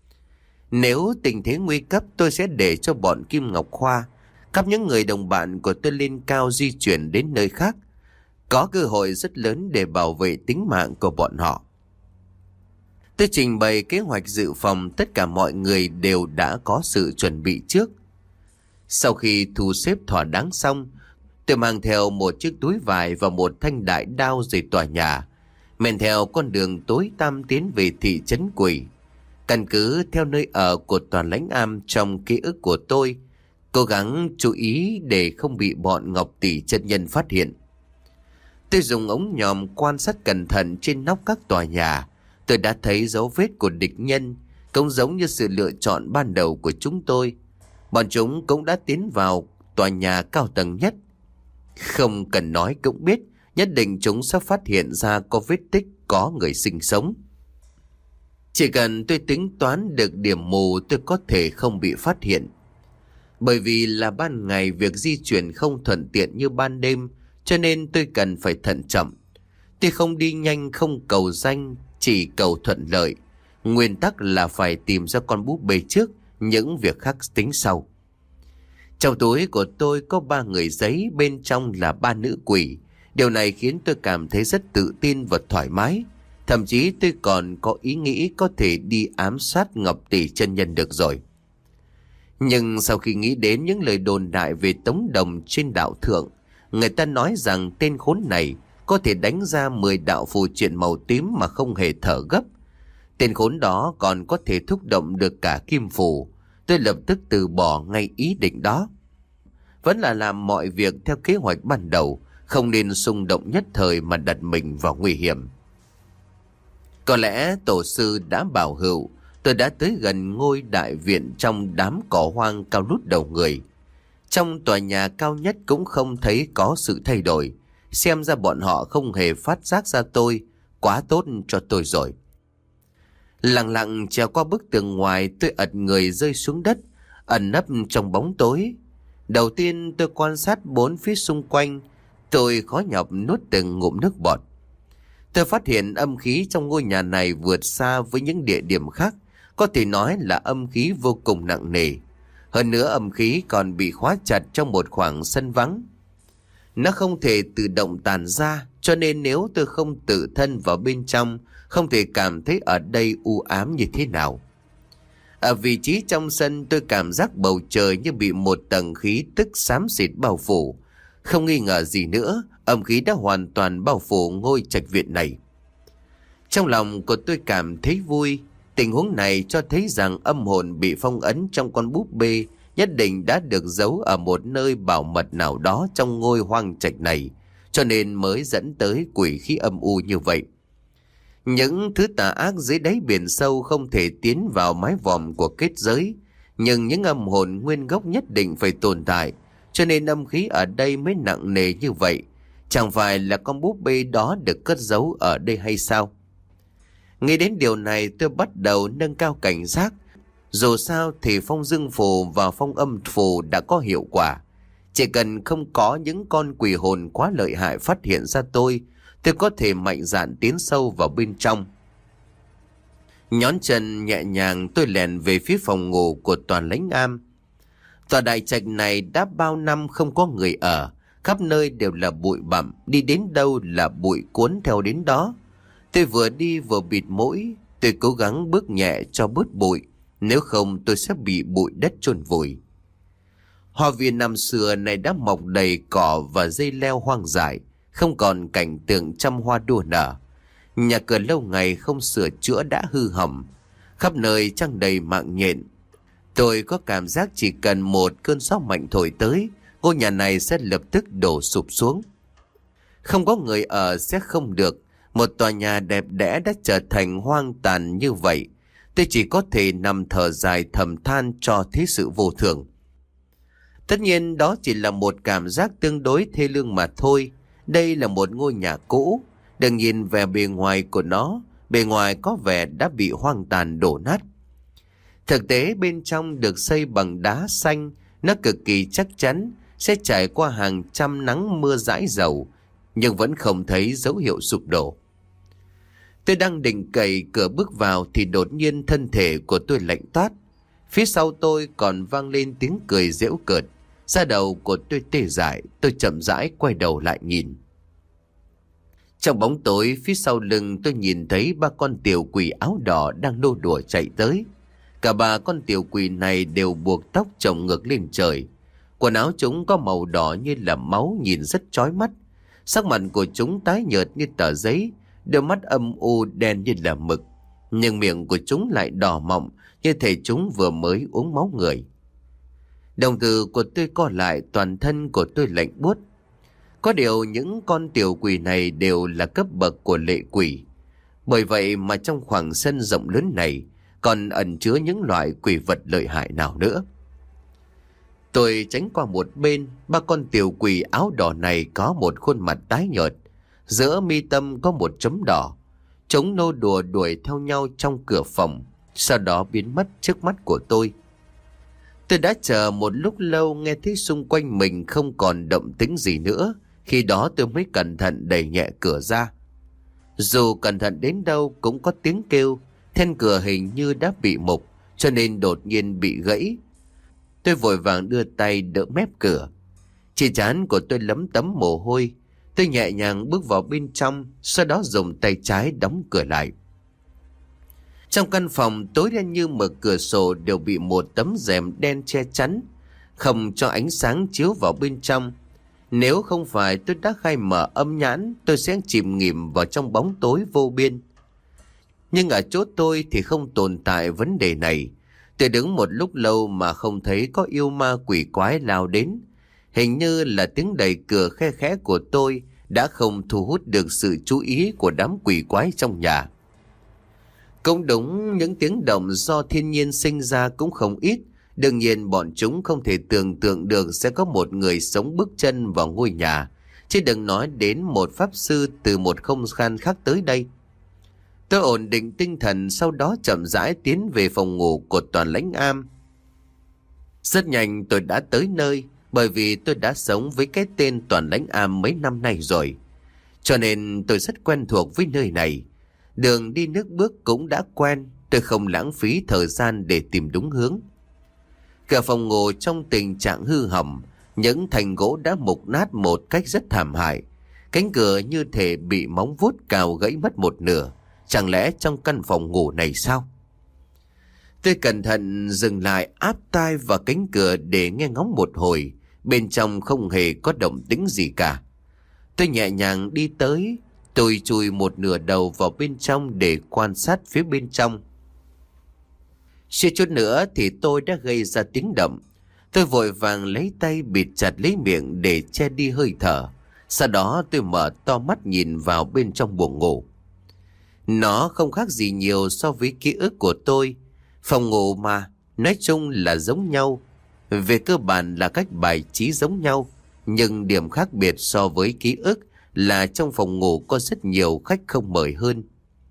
Nếu tình thế nguy cấp, tôi sẽ để cho bọn Kim Ngọc Khoa, cắp những người đồng bạn của tôi lên cao di chuyển đến nơi khác. Có cơ hội rất lớn để bảo vệ tính mạng của bọn họ. Tôi trình bày kế hoạch dự phòng, tất cả mọi người đều đã có sự chuẩn bị trước. Sau khi thu xếp thỏa đáng xong, tôi mang theo một chiếc túi vải và một thanh đại đao rời tòa nhà, men theo con đường tối tăm tiến về thị trấn Quỷ. Căn cứ theo nơi ở của Toàn Lãnh Am trong ký ức của tôi, cố gắng chú ý để không bị bọn Ngọc Tỷ chân nhân phát hiện. Tôi dùng ống nhòm quan sát cẩn thận trên nóc các tòa nhà. Tôi đã thấy dấu vết của địch nhân, cũng giống như sự lựa chọn ban đầu của chúng tôi. Bọn chúng cũng đã tiến vào tòa nhà cao tầng nhất. Không cần nói cũng biết, nhất định chúng sẽ phát hiện ra có vết tích có người sinh sống. Chỉ cần tôi tính toán được điểm mù, tôi có thể không bị phát hiện. Bởi vì là ban ngày việc di chuyển không thuận tiện như ban đêm, cho nên tôi cần phải thận trọng. Tôi không đi nhanh, không cầu danh, chỉ cầu thuận lợi. Nguyên tắc là phải tìm ra con búp bê trước, những việc khác tính sau. Trong túi của tôi có ba người giấy, bên trong là ba nữ quỷ. Điều này khiến tôi cảm thấy rất tự tin và thoải mái. Thậm chí tôi còn có ý nghĩ có thể đi ám sát Ngọc Tỷ chân nhân được rồi. Nhưng sau khi nghĩ đến những lời đồn đại về Tống Đồng trên đạo thượng, người ta nói rằng tên khốn này có thể đánh ra mười đạo phù triện màu tím mà không hề thở gấp. Tên khốn đó còn có thể thúc động được cả kim phù. Tôi lập tức từ bỏ ngay ý định đó. Vẫn là làm mọi việc theo kế hoạch ban đầu, không nên xung động nhất thời mà đặt mình vào nguy hiểm. Có lẽ tổ sư đã bảo hữu, tôi đã tới gần ngôi đại viện trong đám cỏ hoang cao lút đầu người. Trong tòa nhà cao nhất cũng không thấy có sự thay đổi. Xem ra bọn họ không hề phát giác ra tôi. Quá tốt cho tôi rồi. Lặng lặng trèo qua bức tường ngoài, tôi ật người rơi xuống đất, ẩn nấp trong bóng tối. Đầu tiên tôi quan sát bốn phía xung quanh. Tôi khó nhọc nuốt từng ngụm nước bọt. Tôi phát hiện âm khí trong ngôi nhà này vượt xa với những địa điểm khác. Có thể nói là âm khí vô cùng nặng nề. Hơn nữa âm khí còn bị khóa chặt trong một khoảng sân vắng. Nó không thể tự động tàn ra, cho nên nếu tôi không tự thân vào bên trong, không thể cảm thấy ở đây u ám như thế nào. Ở vị trí trong sân, tôi cảm giác bầu trời như bị một tầng khí tức xám xịt bao phủ. Không nghi ngờ gì nữa, âm khí đã hoàn toàn bao phủ ngôi trạch viện này. Trong lòng của tôi cảm thấy vui. Tình huống này cho thấy rằng âm hồn bị phong ấn trong con búp bê nhất định đã được giấu ở một nơi bảo mật nào đó trong ngôi hoang trạch này, cho nên mới dẫn tới quỷ khí âm u như vậy. Những thứ tà ác dưới đáy biển sâu không thể tiến vào mái vòm của kết giới, nhưng những âm hồn nguyên gốc nhất định phải tồn tại, cho nên âm khí ở đây mới nặng nề như vậy. Chẳng phải là con búp bê đó được cất giấu ở đây hay sao? Nghĩ đến điều này, tôi bắt đầu nâng cao cảnh giác. Dù sao thì phong dương phù và phong âm phù đã có hiệu quả. Chỉ cần không có những con quỷ hồn quá lợi hại phát hiện ra tôi, tôi có thể mạnh dạn tiến sâu vào bên trong. Nhón chân nhẹ nhàng, tôi lèn về phía phòng ngủ của Toàn Lãnh Am. Tòa đại trạch này đã bao năm không có người ở, khắp nơi đều là bụi bặm, đi đến đâu là bụi cuốn theo đến đó. Tôi vừa đi vừa bịt mũi, tôi cố gắng bước nhẹ cho bớt bụi, nếu không tôi sẽ bị bụi đất chôn vùi. Hoa viên năm xưa này đã mọc đầy cỏ và dây leo hoang dại, không còn cảnh tượng trăm hoa đua nở. Nhà cửa lâu ngày không sửa chữa đã hư hỏng, khắp nơi trăng đầy mạng nhện. Tôi có cảm giác chỉ cần một cơn gió mạnh thổi tới, ngôi nhà này sẽ lập tức đổ sụp xuống. Không có người ở sẽ không được. Một tòa nhà đẹp đẽ đã trở thành hoang tàn như vậy. Tôi chỉ có thể nằm thở dài thầm than cho thế sự vô thường. Tất nhiên đó chỉ là một cảm giác tương đối thê lương mà thôi. Đây là một ngôi nhà cũ. Đừng nhìn về bề ngoài của nó, bề ngoài có vẻ đã bị hoang tàn đổ nát. Thực tế bên trong được xây bằng đá xanh, nó cực kỳ chắc chắn sẽ trải qua hàng trăm nắng mưa rãi dầu, nhưng vẫn không thấy dấu hiệu sụp đổ. Tôi đang định cậy cửa bước vào thì đột nhiên thân thể của tôi lạnh toát. Phía sau tôi còn vang lên tiếng cười giễu cợt. Da đầu của tôi tê dại, tôi chậm rãi quay đầu lại nhìn. Trong bóng tối phía sau lưng tôi nhìn thấy ba con tiểu quỷ áo đỏ đang nô đùa chạy tới. Cả ba con tiểu quỷ này đều buộc tóc chồng ngược lên trời. Quần áo chúng có màu đỏ như là máu, nhìn rất chói mắt. Sắc mặt của chúng tái nhợt như tờ giấy, đôi mắt âm u đen như là mực. Nhưng miệng của chúng lại đỏ mọng, như thể chúng vừa mới uống máu người. Đồng tử của tôi co lại, toàn thân của tôi lạnh buốt. Có điều những con tiểu quỷ này đều là cấp bậc của lệ quỷ. Bởi vậy mà trong khoảng sân rộng lớn này còn ẩn chứa những loại quỷ vật lợi hại nào nữa. Tôi tránh qua một bên, ba con tiểu quỷ áo đỏ này có một khuôn mặt tái nhợt, giữa mi tâm có một chấm đỏ. Chúng nô đùa đuổi theo nhau trong cửa phòng, sau đó biến mất trước mắt của tôi. Tôi đã chờ một lúc lâu, nghe thấy xung quanh mình không còn động tĩnh gì nữa. Khi đó tôi mới cẩn thận đẩy nhẹ cửa ra. Dù cẩn thận đến đâu cũng có tiếng kêu, then cửa hình như đã bị mục, cho nên đột nhiên bị gãy. Tôi vội vàng đưa tay đỡ mép cửa. Trên trán của tôi lấm tấm mồ hôi. Tôi nhẹ nhàng bước vào bên trong, sau đó dùng tay trái đóng cửa lại. Trong căn phòng tối đen như mực, cửa sổ đều bị một tấm rèm đen che chắn, không cho ánh sáng chiếu vào bên trong. Nếu không phải tôi đã khai mở âm nhãn, tôi sẽ chìm nghỉm vào trong bóng tối vô biên. Nhưng ở chỗ tôi thì không tồn tại vấn đề này. Tôi đứng một lúc lâu mà không thấy có yêu ma quỷ quái lao đến. Hình như là tiếng đẩy cửa khe khẽ của tôi đã không thu hút được sự chú ý của đám quỷ quái trong nhà. Cũng đúng, những tiếng động do thiên nhiên sinh ra cũng không ít. Đương nhiên bọn chúng không thể tưởng tượng được sẽ có một người sống bước chân vào ngôi nhà, chứ đừng nói đến một pháp sư từ một không gian khác tới đây. Tôi ổn định tinh thần, sau đó chậm rãi tiến về phòng ngủ của Toàn Lãnh Am. Rất nhanh tôi đã tới nơi, bởi vì tôi đã sống với cái tên Toàn Lãnh Am mấy năm nay rồi, cho nên tôi rất quen thuộc với nơi này. Đường đi nước bước cũng đã quen, tôi không lãng phí thời gian để tìm đúng hướng. Cửa phòng ngủ trong tình trạng hư hỏng, những thành gỗ đã mục nát một cách rất thảm hại. Cánh cửa như thể bị móng vuốt cào gãy mất một nửa. Chẳng lẽ trong căn phòng ngủ này sao? Tôi cẩn thận dừng lại, áp tai vào cánh cửa để nghe ngóng một hồi. Bên trong không hề có động tĩnh gì cả. Tôi nhẹ nhàng đi tới, tôi chui một nửa đầu vào bên trong để quan sát phía bên trong. Suýt chút nữa thì tôi đã gây ra tiếng động. Tôi vội vàng lấy tay bịt chặt lấy miệng để che đi hơi thở. Sau đó tôi mở to mắt nhìn vào bên trong buồng ngủ. Nó không khác gì nhiều so với ký ức của tôi. Phòng ngủ mà, nói chung là giống nhau. Về cơ bản là cách bài trí giống nhau. Nhưng điểm khác biệt so với ký ức là trong phòng ngủ có rất nhiều khách không mời hơn.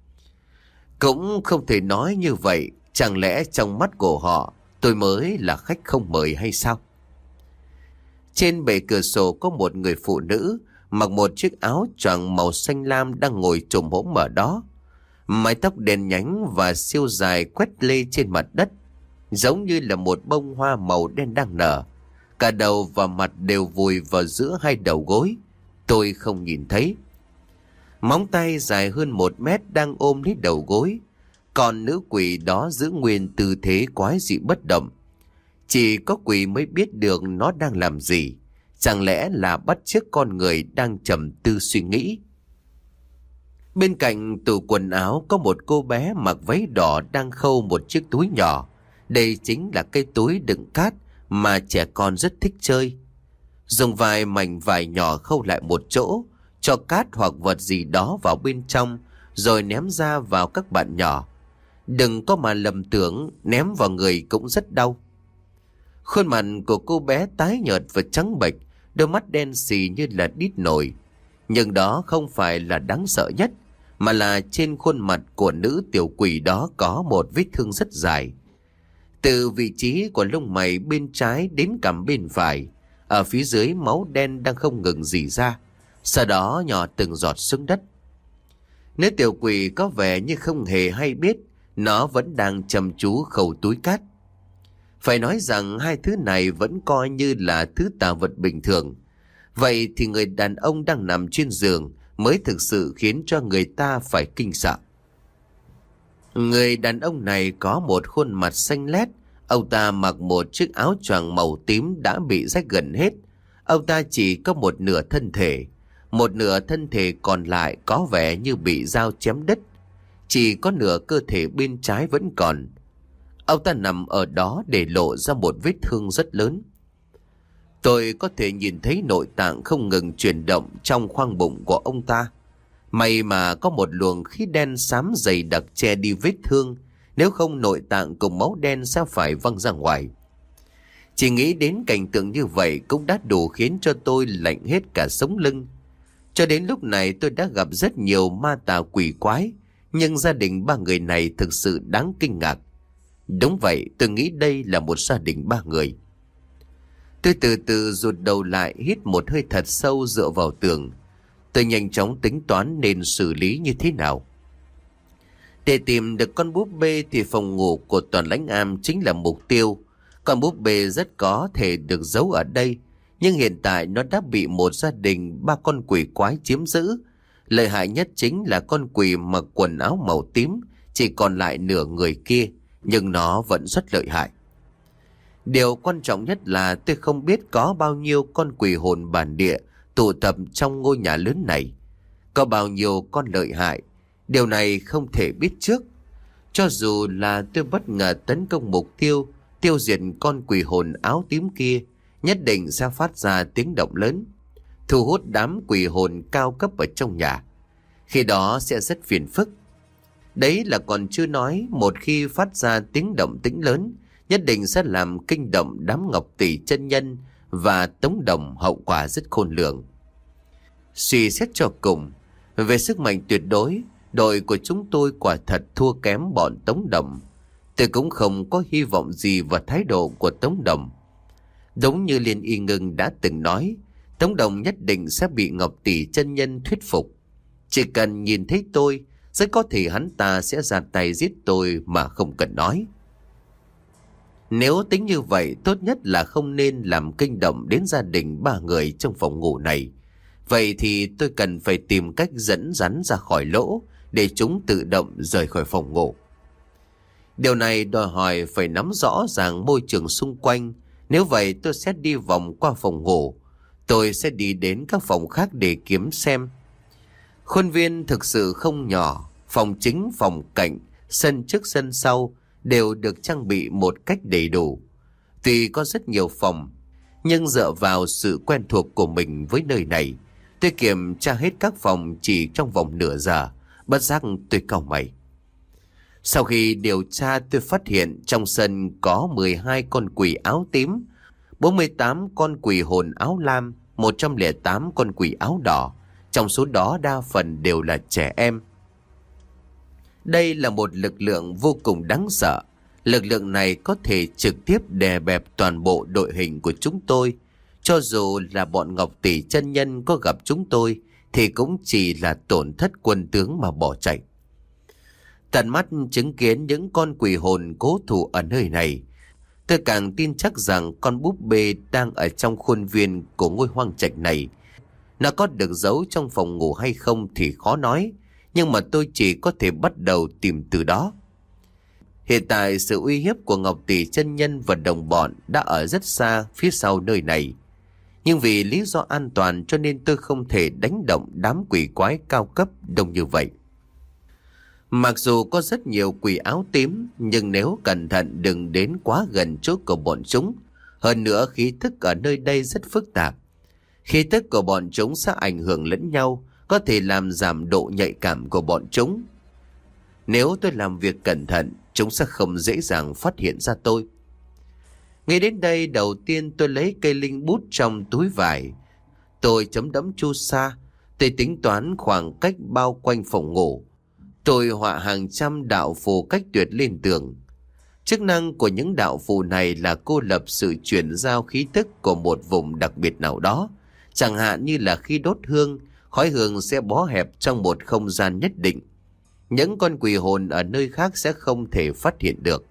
Cũng không thể nói như vậy. Chẳng lẽ trong mắt của họ tôi mới là khách không mời hay sao? Trên bệ cửa sổ có một người phụ nữ mặc một chiếc áo choàng màu xanh lam đang ngồi chồm hổm ở đó. Mái tóc đen nhánh và siêu dài quét lê trên mặt đất, giống như là một bông hoa màu đen đang nở. Cả đầu và mặt đều vùi vào giữa hai đầu gối. Tôi không nhìn thấy. Móng tay dài hơn một mét đang ôm lấy đầu gối. Còn nữ quỷ đó giữ nguyên tư thế quái dị bất động. Chỉ có quỷ mới biết được nó đang làm gì. Chẳng lẽ là bắt chước con người đang trầm tư suy nghĩ? Bên cạnh tủ quần áo có một cô bé mặc váy đỏ đang khâu một chiếc túi nhỏ. Đây chính là cái túi đựng cát mà trẻ con rất thích chơi. Dùng vài mảnh vải nhỏ khâu lại một chỗ, cho cát hoặc vật gì đó vào bên trong, rồi ném ra vào các bạn nhỏ. Đừng có mà lầm tưởng ném vào người cũng rất đau. Khuôn mặt của cô bé tái nhợt và trắng bệch, đôi mắt đen xì như là đít nổi. Nhưng đó không phải là đáng sợ nhất, mà là trên khuôn mặt của nữ tiểu quỷ đó có một vết thương rất dài. Từ vị trí của lông mày bên trái đến cằm bên phải, ở phía dưới máu đen đang không ngừng rỉ ra, sau đó nhỏ từng giọt xuống đất. Nữ tiểu quỷ có vẻ như không hề hay biết nó vẫn đang chăm chú khâu túi cát. Phải nói rằng hai thứ này vẫn coi như là thứ tà vật bình thường. Vậy thì người đàn ông đang nằm trên giường mới thực sự khiến cho người ta phải kinh sợ. Người đàn ông này có một khuôn mặt xanh lét. Ông ta mặc một chiếc áo choàng màu tím đã bị rách gần hết. Ông ta chỉ có một nửa thân thể. Một nửa thân thể còn lại có vẻ như bị dao chém đứt. Chỉ có nửa cơ thể bên trái vẫn còn. Ông ta nằm ở đó để lộ ra một vết thương rất lớn. Tôi có thể nhìn thấy nội tạng không ngừng chuyển động trong khoang bụng của ông ta. May mà có một luồng khí đen xám dày đặc che đi vết thương, nếu không nội tạng cùng máu đen sẽ phải văng ra ngoài. Chỉ nghĩ đến cảnh tượng như vậy cũng đã đủ khiến cho tôi lạnh hết cả sống lưng. Cho đến lúc này tôi đã gặp rất nhiều ma tà quỷ quái, nhưng gia đình ba người này thực sự đáng kinh ngạc. Đúng vậy, tôi nghĩ đây là một gia đình ba người. Tôi từ từ rụt đầu lại, hít một hơi thật sâu dựa vào tường. Tôi nhanh chóng tính toán nên xử lý như thế nào. Để tìm được con búp bê thì phòng ngủ của Toàn Lãnh Am chính là mục tiêu. Con búp bê rất có thể được giấu ở đây, nhưng hiện tại nó đã bị một gia đình ba con quỷ quái chiếm giữ. Lợi hại nhất chính là con quỷ mặc quần áo màu tím, chỉ còn lại nửa người kia, nhưng nó vẫn rất lợi hại. Điều quan trọng nhất là tôi không biết có bao nhiêu con quỷ hồn bản địa tụ tập trong ngôi nhà lớn này. Có bao nhiêu con lợi hại, điều này không thể biết trước. Cho dù là tôi bất ngờ tấn công mục tiêu, tiêu diệt con quỷ hồn áo tím kia, nhất định sẽ phát ra tiếng động lớn, thu hút đám quỷ hồn cao cấp ở trong nhà. Khi đó sẽ rất phiền phức. Đấy là còn chưa nói, một khi phát ra tiếng động tĩnh lớn, nhất định sẽ làm kinh động đám Ngọc Tỷ chân nhân và Tống Đồng, hậu quả rất khôn lường. Suy xét cho cùng, về sức mạnh tuyệt đối, đội của chúng tôi quả thật thua kém bọn Tống Đồng. Tôi cũng không có hy vọng gì vào thái độ của Tống Đồng. Đúng như Liên Y Ngưng đã từng nói, Tống Đồng nhất định sẽ bị Ngọc Tỷ chân nhân thuyết phục. Chỉ cần nhìn thấy tôi, rất có thể hắn ta sẽ ra tay giết tôi mà không cần nói. Nếu tính như vậy, tốt nhất là không nên làm kinh động đến gia đình ba người trong phòng ngủ này. Vậy thì tôi cần phải tìm cách dẫn rắn ra khỏi lỗ để chúng tự động rời khỏi phòng ngủ. Điều này đòi hỏi phải nắm rõ ràng môi trường xung quanh. Nếu vậy tôi sẽ đi vòng qua phòng ngủ. Tôi sẽ đi đến các phòng khác để kiếm xem. Khuôn viên thực sự không nhỏ. Phòng chính, phòng cạnh, sân trước sân sau đều được trang bị một cách đầy đủ. Tuy có rất nhiều phòng, nhưng dựa vào sự quen thuộc của mình với nơi này, tôi kiểm tra hết các phòng chỉ trong vòng nửa giờ. Bất giác tôi cau mày. Sau khi điều tra, tôi phát hiện trong sân có mười hai con quỷ áo tím, bốn mươi tám con quỷ hồn áo lam, một trăm lẻ tám con quỷ áo đỏ. Trong số đó đa phần đều là trẻ em. Đây là một lực lượng vô cùng đáng sợ. Lực lượng này có thể trực tiếp đè bẹp toàn bộ đội hình của chúng tôi. Cho dù là bọn Ngọc Tỷ chân nhân có gặp chúng tôi thì cũng chỉ là tổn thất quân tướng mà bỏ chạy. Tận mắt chứng kiến những con quỷ hồn cố thủ ở nơi này, tôi càng tin chắc rằng con búp bê đang ở trong khuôn viên của ngôi hoang trạch này. Nó có được giấu trong phòng ngủ hay không thì khó nói, nhưng mà tôi chỉ có thể bắt đầu tìm từ đó. Hiện tại sự uy hiếp của Ngọc Tỷ chân nhân và đồng bọn đã ở rất xa phía sau nơi này. Nhưng vì lý do an toàn cho nên tôi không thể đánh động đám quỷ quái cao cấp đông như vậy. Mặc dù có rất nhiều quỷ áo tím, nhưng nếu cẩn thận đừng đến quá gần chỗ của bọn chúng. Hơn nữa khí thức ở nơi đây rất phức tạp. Khí thức của bọn chúng sẽ ảnh hưởng lẫn nhau, có thể làm giảm độ nhạy cảm của bọn chúng. Nếu tôi làm việc cẩn thận, chúng sẽ không dễ dàng phát hiện ra tôi. Ngay đến đây, đầu tiên tôi lấy cây linh bút trong túi vải. Tôi chấm đẫm chu sa. Tôi tính toán khoảng cách bao quanh phòng ngủ. Tôi họa hàng trăm đạo phù cách tuyệt lên tường. Chức năng của những đạo phù này là cô lập sự chuyển giao khí tức của một vùng đặc biệt nào đó. Chẳng hạn như là khi đốt hương, khói hương sẽ bó hẹp trong một không gian nhất định. Những con quỷ hồn ở nơi khác sẽ không thể phát hiện được.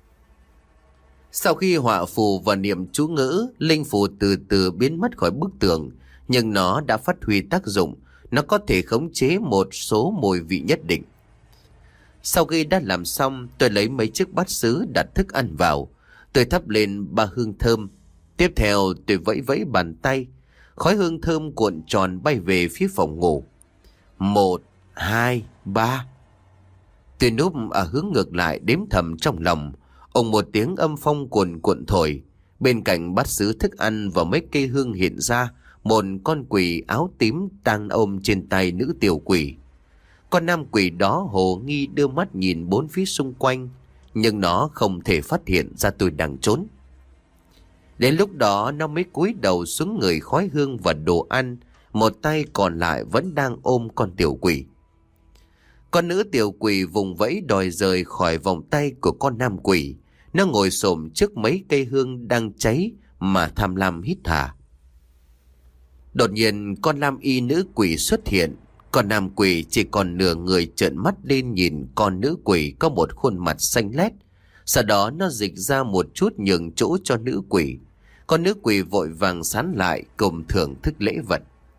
Sau khi họa phù và niệm chú ngữ, linh phù từ từ biến mất khỏi bức tường, nhưng nó đã phát huy tác dụng. Nó có thể khống chế một số mùi vị nhất định. Sau khi đã làm xong, tôi lấy mấy chiếc bát sứ đặt thức ăn vào. Tôi thắp lên ba hương thơm. Tiếp theo tôi vẫy vẫy bàn tay. Khói hương thơm cuộn tròn bay về phía phòng ngủ. Một, hai, ba. Tôi núp ở hướng ngược lại đếm thầm trong lòng. Ông một tiếng âm phong cuồn cuộn thổi. Bên cạnh bát sứ thức ăn và mấy cây hương hiện ra một con quỷ áo tím đang ôm trên tay nữ tiểu quỷ. Con nam quỷ đó hồ nghi đưa mắt nhìn bốn phía xung quanh, nhưng nó không thể phát hiện ra tôi đang trốn. Đến lúc đó nó mới cúi đầu xuống người khói hương và đồ ăn, một tay còn lại vẫn đang ôm con tiểu quỷ. Con nữ tiểu quỷ vùng vẫy đòi rời khỏi vòng tay của con nam quỷ. Nó ngồi xổm trước mấy cây hương đang cháy mà tham lam hít hà. Đột nhiên con nam y nữ quỷ xuất hiện. Con nam quỷ chỉ còn nửa người trợn mắt lên nhìn con nữ quỷ có một khuôn mặt xanh lét. Sau đó nó dịch ra một chút nhường chỗ cho nữ quỷ. Con nữ quỷ vội vàng sán lại cùng thưởng thức lễ vật.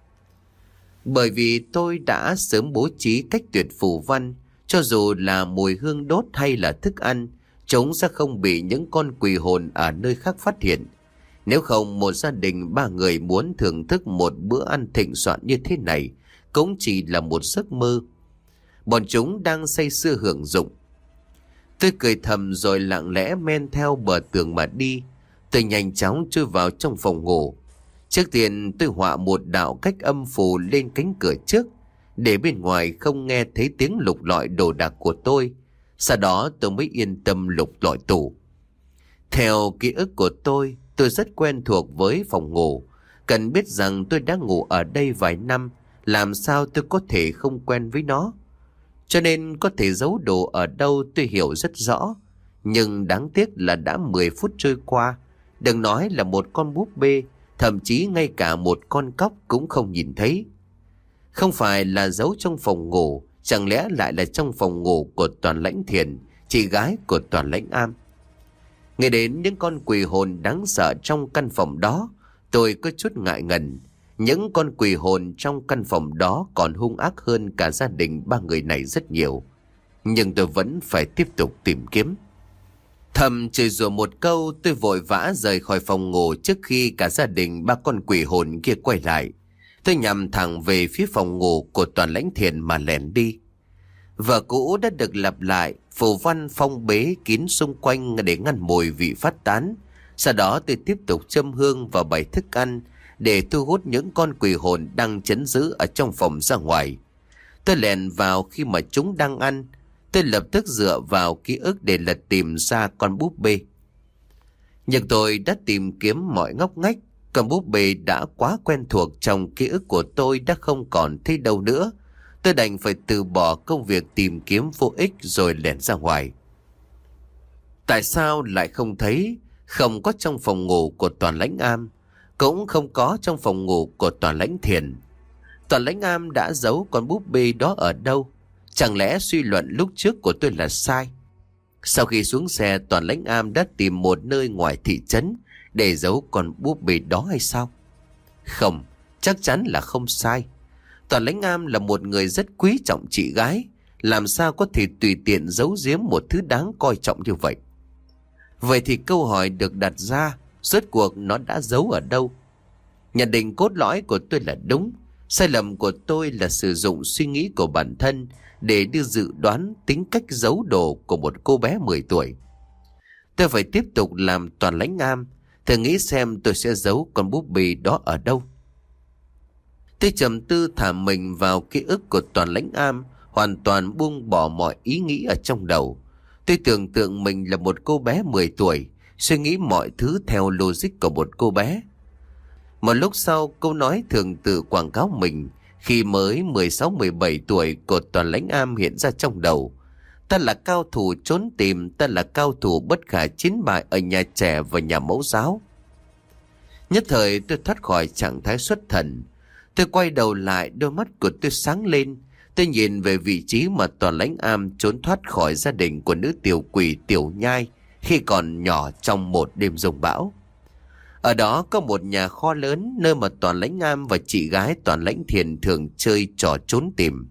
Bởi vì tôi đã sớm bố trí cách tuyệt phù văn, cho dù là mùi hương đốt hay là thức ăn, chúng sẽ không bị những con quỷ hồn ở nơi khác phát hiện. Nếu không, một gia đình ba người muốn thưởng thức một bữa ăn thịnh soạn như thế này cũng chỉ là một giấc mơ. Bọn chúng đang say sưa hưởng dụng. Tôi cười thầm rồi lặng lẽ men theo bờ tường mà đi. Tôi nhanh chóng chui vào trong phòng ngủ. Trước tiên tôi họa một đạo cách âm phù lên cánh cửa trước, để bên ngoài không nghe thấy tiếng lục lọi đồ đạc của tôi. Sau đó tôi mới yên tâm lục lọi tủ. Theo ký ức của tôi, tôi rất quen thuộc với phòng ngủ. Cần biết rằng tôi đã ngủ ở đây vài năm, làm sao tôi có thể không quen với nó. Cho nên có thể giấu đồ ở đâu tôi hiểu rất rõ. Nhưng đáng tiếc là đã mười phút trôi qua, đừng nói là một con búp bê, thậm chí ngay cả một con cóc cũng không nhìn thấy. Không phải là giấu trong phòng ngủ, chẳng lẽ lại là trong phòng ngủ của Toàn Lãnh Thiền, chị gái của Toàn Lãnh Am. Nghe đến những con quỷ hồn đáng sợ trong căn phòng đó, tôi có chút ngại ngần. Những con quỷ hồn trong căn phòng đó còn hung ác hơn cả gia đình ba người này rất nhiều. Nhưng tôi vẫn phải tiếp tục tìm kiếm. Thầm chửi rủa một câu, tôi vội vã rời khỏi phòng ngủ trước khi cả gia đình ba con quỷ hồn kia quay lại. Tôi nhằm thẳng về phía phòng ngủ của Toàn Lãnh Thiền mà lẻn đi. Vở cũ đã được lặp lại, phù văn phong bế kín xung quanh để ngăn mùi vị phát tán. Sau đó tôi tiếp tục châm hương vào bày thức ăn để thu hút những con quỷ hồn đang trấn giữ ở trong phòng ra ngoài. Tôi lẻn vào khi mà chúng đang ăn. Tôi lập tức dựa vào ký ức để lật tìm ra con búp bê. Nhưng tôi đã tìm kiếm mọi ngóc ngách. Con búp bê đã quá quen thuộc trong ký ức của tôi, đã không còn thấy đâu nữa. Tôi đành phải từ bỏ công việc tìm kiếm vô ích rồi lẻn ra ngoài. Tại sao lại không thấy? Không có trong phòng ngủ của Toàn Lãnh Am, cũng không có trong phòng ngủ của Toàn Lãnh Thiền. Toàn Lãnh Am đã giấu con búp bê đó ở đâu? Chẳng lẽ suy luận lúc trước của tôi là sai? Sau khi xuống xe, Toàn Lãnh Am đã tìm một nơi ngoài thị trấn để giấu con búp bê đó hay sao? Không, chắc chắn là không sai. Toàn Lãnh Am là một người rất quý trọng chị gái, làm sao có thể tùy tiện giấu giếm một thứ đáng coi trọng như vậy? Vậy thì câu hỏi được đặt ra, rốt cuộc nó đã giấu ở đâu? Nhận định cốt lõi của tôi là đúng. Sai lầm của tôi là sử dụng suy nghĩ của bản thân để đưa dự đoán tính cách giấu đồ của một cô bé mười tuổi. Tôi phải tiếp tục làm Toàn Lãnh Am, thử nghĩ xem tôi sẽ giấu con búp bê đó ở đâu. Tôi trầm tư thả mình vào ký ức của Toàn Lãnh Am, hoàn toàn buông bỏ mọi ý nghĩ ở trong đầu. Tôi tưởng tượng mình là một cô bé mười tuổi, suy nghĩ mọi thứ theo logic của một cô bé. Một lúc sau, câu nói thường tự quảng cáo mình khi mới mười sáu mười bảy tuổi của Toàn Lãnh Am hiện ra trong đầu. Ta là cao thủ trốn tìm, ta là cao thủ bất khả chiến bại ở nhà trẻ và nhà mẫu giáo. Nhất thời tôi thoát khỏi trạng thái xuất thần. Tôi quay đầu lại, đôi mắt của tôi sáng lên. Tôi nhìn về vị trí mà Toàn Lãnh Am trốn thoát khỏi gia đình của nữ tiểu quỷ Tiểu Nhai khi còn nhỏ trong một đêm giông bão. Ở đó có một nhà kho lớn nơi mà Toàn Lãnh Am và chị gái Toàn Lãnh Thiền thường chơi trò trốn tìm.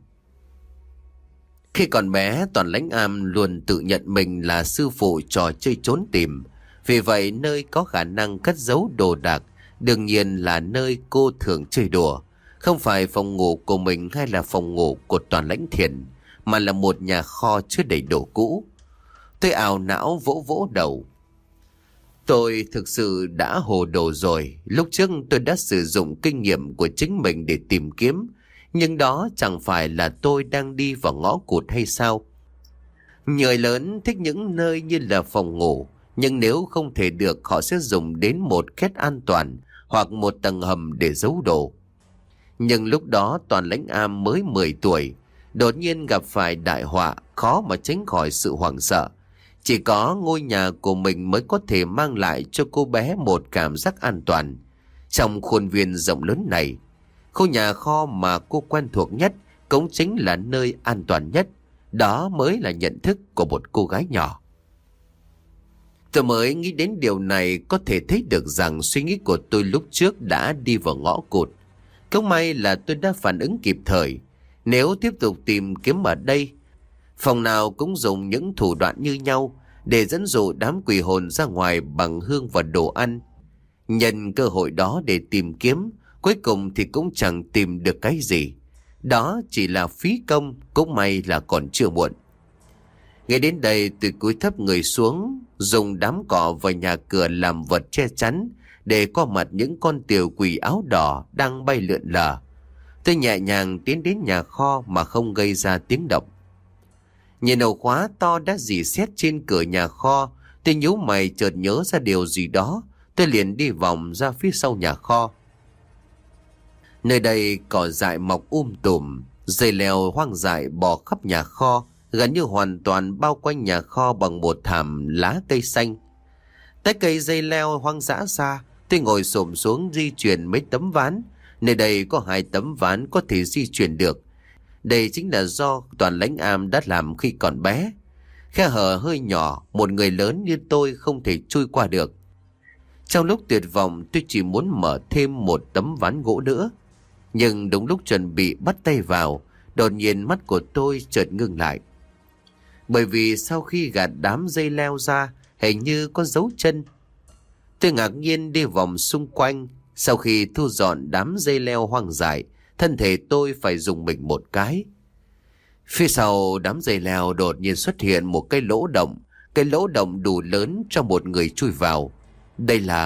Khi còn bé, Toàn Lãnh Am luôn tự nhận mình là sư phụ trò chơi trốn tìm. Vì vậy, nơi có khả năng cất giấu đồ đạc đương nhiên là nơi cô thường chơi đùa. Không phải phòng ngủ của mình hay là phòng ngủ của Toàn Lãnh Thiền, mà là một nhà kho chứa đầy đồ cũ. Tôi ảo não vỗ vỗ đầu. Tôi thực sự đã hồ đồ rồi. Lúc trước tôi đã sử dụng kinh nghiệm của chính mình để tìm kiếm, nhưng đó chẳng phải là tôi đang đi vào ngõ cụt hay sao? Người lớn thích những nơi như là phòng ngủ, nhưng nếu không thể được, họ sẽ dùng đến một két an toàn hoặc một tầng hầm để giấu đồ. Nhưng lúc đó Toàn Lãnh Am mới mười tuổi, đột nhiên gặp phải đại họa, khó mà tránh khỏi sự hoảng sợ. Chỉ có ngôi nhà của mình mới có thể mang lại cho cô bé một cảm giác an toàn. Trong khuôn viên rộng lớn này, Khu nhà kho mà cô quen thuộc nhất cũng chính là nơi an toàn nhất. Đó mới là nhận thức của một cô gái nhỏ. Tôi mới nghĩ đến điều này, có thể thấy được rằng suy nghĩ của tôi lúc trước đã đi vào ngõ cụt. Cũng may là tôi đã phản ứng kịp thời. Nếu tiếp tục tìm kiếm ở đây, phòng nào cũng dùng những thủ đoạn như nhau để dẫn dụ đám quỷ hồn ra ngoài bằng hương và đồ ăn. Nhân cơ hội đó để tìm kiếm, cuối cùng thì cũng chẳng tìm được cái gì. Đó chỉ là phí công, cũng may là còn chưa muộn. Ngay đến đây tôi cúi thấp người xuống, dùng đám cỏ và nhà cửa làm vật che chắn để qua mặt những con tiểu quỷ áo đỏ đang bay lượn lờ. Tôi nhẹ nhàng tiến đến nhà kho mà không gây ra tiếng động. Nhìn ổ khóa to đã rỉ sét trên cửa nhà kho, tôi nhíu mày chợt nhớ ra điều gì đó. Tôi liền đi vòng ra phía sau nhà kho. Nơi đây cỏ dại mọc um tùm, dây leo hoang dại bò khắp nhà kho, gần như hoàn toàn bao quanh nhà kho bằng một thảm lá cây xanh. Tách cây dây leo hoang dã ra, tôi ngồi xổm xuống di chuyển mấy tấm ván. Nơi đây có hai tấm ván có thể di chuyển được. Đây chính là do Toàn Lãnh Am đã làm khi còn bé. Khe hở hơi nhỏ, một người lớn như tôi không thể chui qua được. Trong lúc tuyệt vọng, tôi chỉ muốn mở thêm một tấm ván gỗ nữa. Nhưng đúng lúc chuẩn bị bắt tay vào, đột nhiên mắt của tôi chợt ngưng lại. Bởi vì sau khi gạt đám dây leo ra, hình như có dấu chân. Tôi ngạc nhiên đi vòng xung quanh. Sau khi thu dọn đám dây leo hoang dại, thân thể tôi phải dùng mình một cái. Phía sau đám dây leo đột nhiên xuất hiện một cái lỗ động. Cái lỗ động đủ lớn cho một người chui vào. Đây là...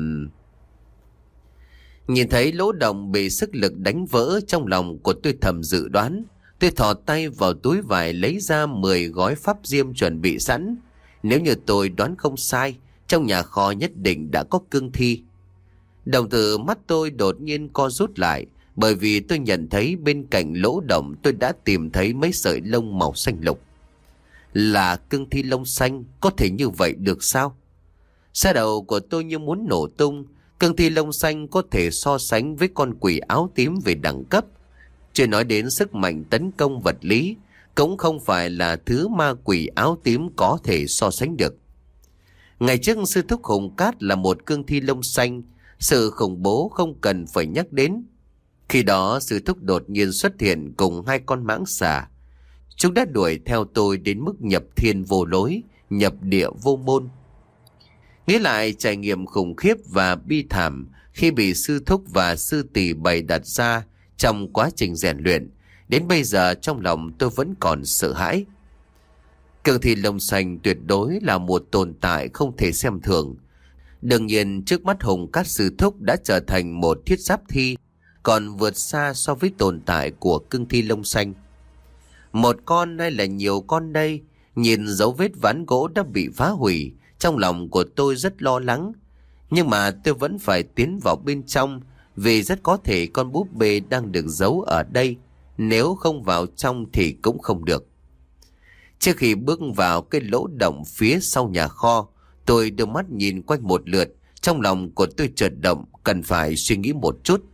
Nhìn thấy lỗ động bị sức lực đánh vỡ, trong lòng của tôi thầm dự đoán. Tôi thò tay vào túi vải lấy ra mười gói pháp diêm chuẩn bị sẵn. Nếu như tôi đoán không sai, trong nhà kho nhất định đã có cương thi. Đồng tử mắt tôi đột nhiên co rút lại, bởi vì tôi nhận thấy bên cạnh lỗ động tôi đã tìm thấy mấy sợi lông màu xanh lục. Là cương thi lông xanh, có thể như vậy được sao? Xe đầu của tôi như muốn nổ tung. Cương thi lông xanh có thể so sánh với con quỷ áo tím về đẳng cấp. Chưa nói đến sức mạnh tấn công vật lý, cũng không phải là thứ ma quỷ áo tím có thể so sánh được. Ngày trước sư thúc Hùng Cát là một cương thi lông xanh, sự khủng bố không cần phải nhắc đến. Khi đó sư thúc đột nhiên xuất hiện cùng hai con mãng xà. Chúng đã đuổi theo tôi đến mức nhập thiên vô lối, nhập địa vô môn. Nghĩ lại trải nghiệm khủng khiếp và bi thảm khi bị sư thúc và sư tỷ bày đặt ra trong quá trình rèn luyện, đến bây giờ trong lòng tôi vẫn còn sợ hãi. Cương thi lông xanh tuyệt đối là một tồn tại không thể xem thường. Đương nhiên trước mắt Hùng Cát sư thúc đã trở thành một thiết giáp thi, còn vượt xa so với tồn tại của cương thi lông xanh. Một con hay là nhiều con đây? Nhìn dấu vết ván gỗ đã bị phá hủy, trong lòng của tôi rất lo lắng. Nhưng mà tôi vẫn phải tiến vào bên trong, vì rất có thể con búp bê đang được giấu ở đây. Nếu không vào trong thì cũng không được. Trước khi bước vào cái lỗ động phía sau nhà kho, tôi đưa mắt nhìn quanh một lượt. Trong lòng của tôi chợt động, cần phải suy nghĩ một chút.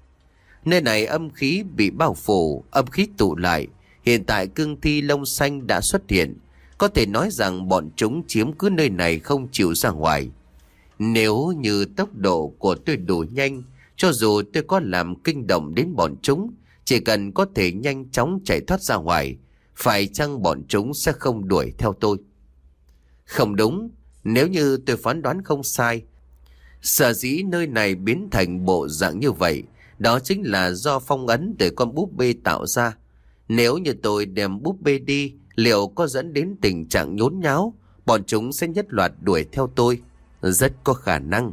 Nơi này âm khí bị bao phủ, âm khí tụ lại. Hiện tại cương thi lông xanh đã xuất hiện. Có thể nói rằng bọn chúng chiếm cứ nơi này không chịu ra ngoài. Nếu như tốc độ của tôi đủ nhanh, cho dù tôi có làm kinh động đến bọn chúng, chỉ cần có thể nhanh chóng chạy thoát ra ngoài, phải chăng bọn chúng sẽ không đuổi theo tôi? Không đúng, nếu như tôi phán đoán không sai, sở dĩ nơi này biến thành bộ dạng như vậy, đó chính là do phong ấn để con búp bê tạo ra. Nếu như tôi đem búp bê đi, liệu có dẫn đến tình trạng nhốn nháo, bọn chúng sẽ nhất loạt đuổi theo tôi? Rất có khả năng.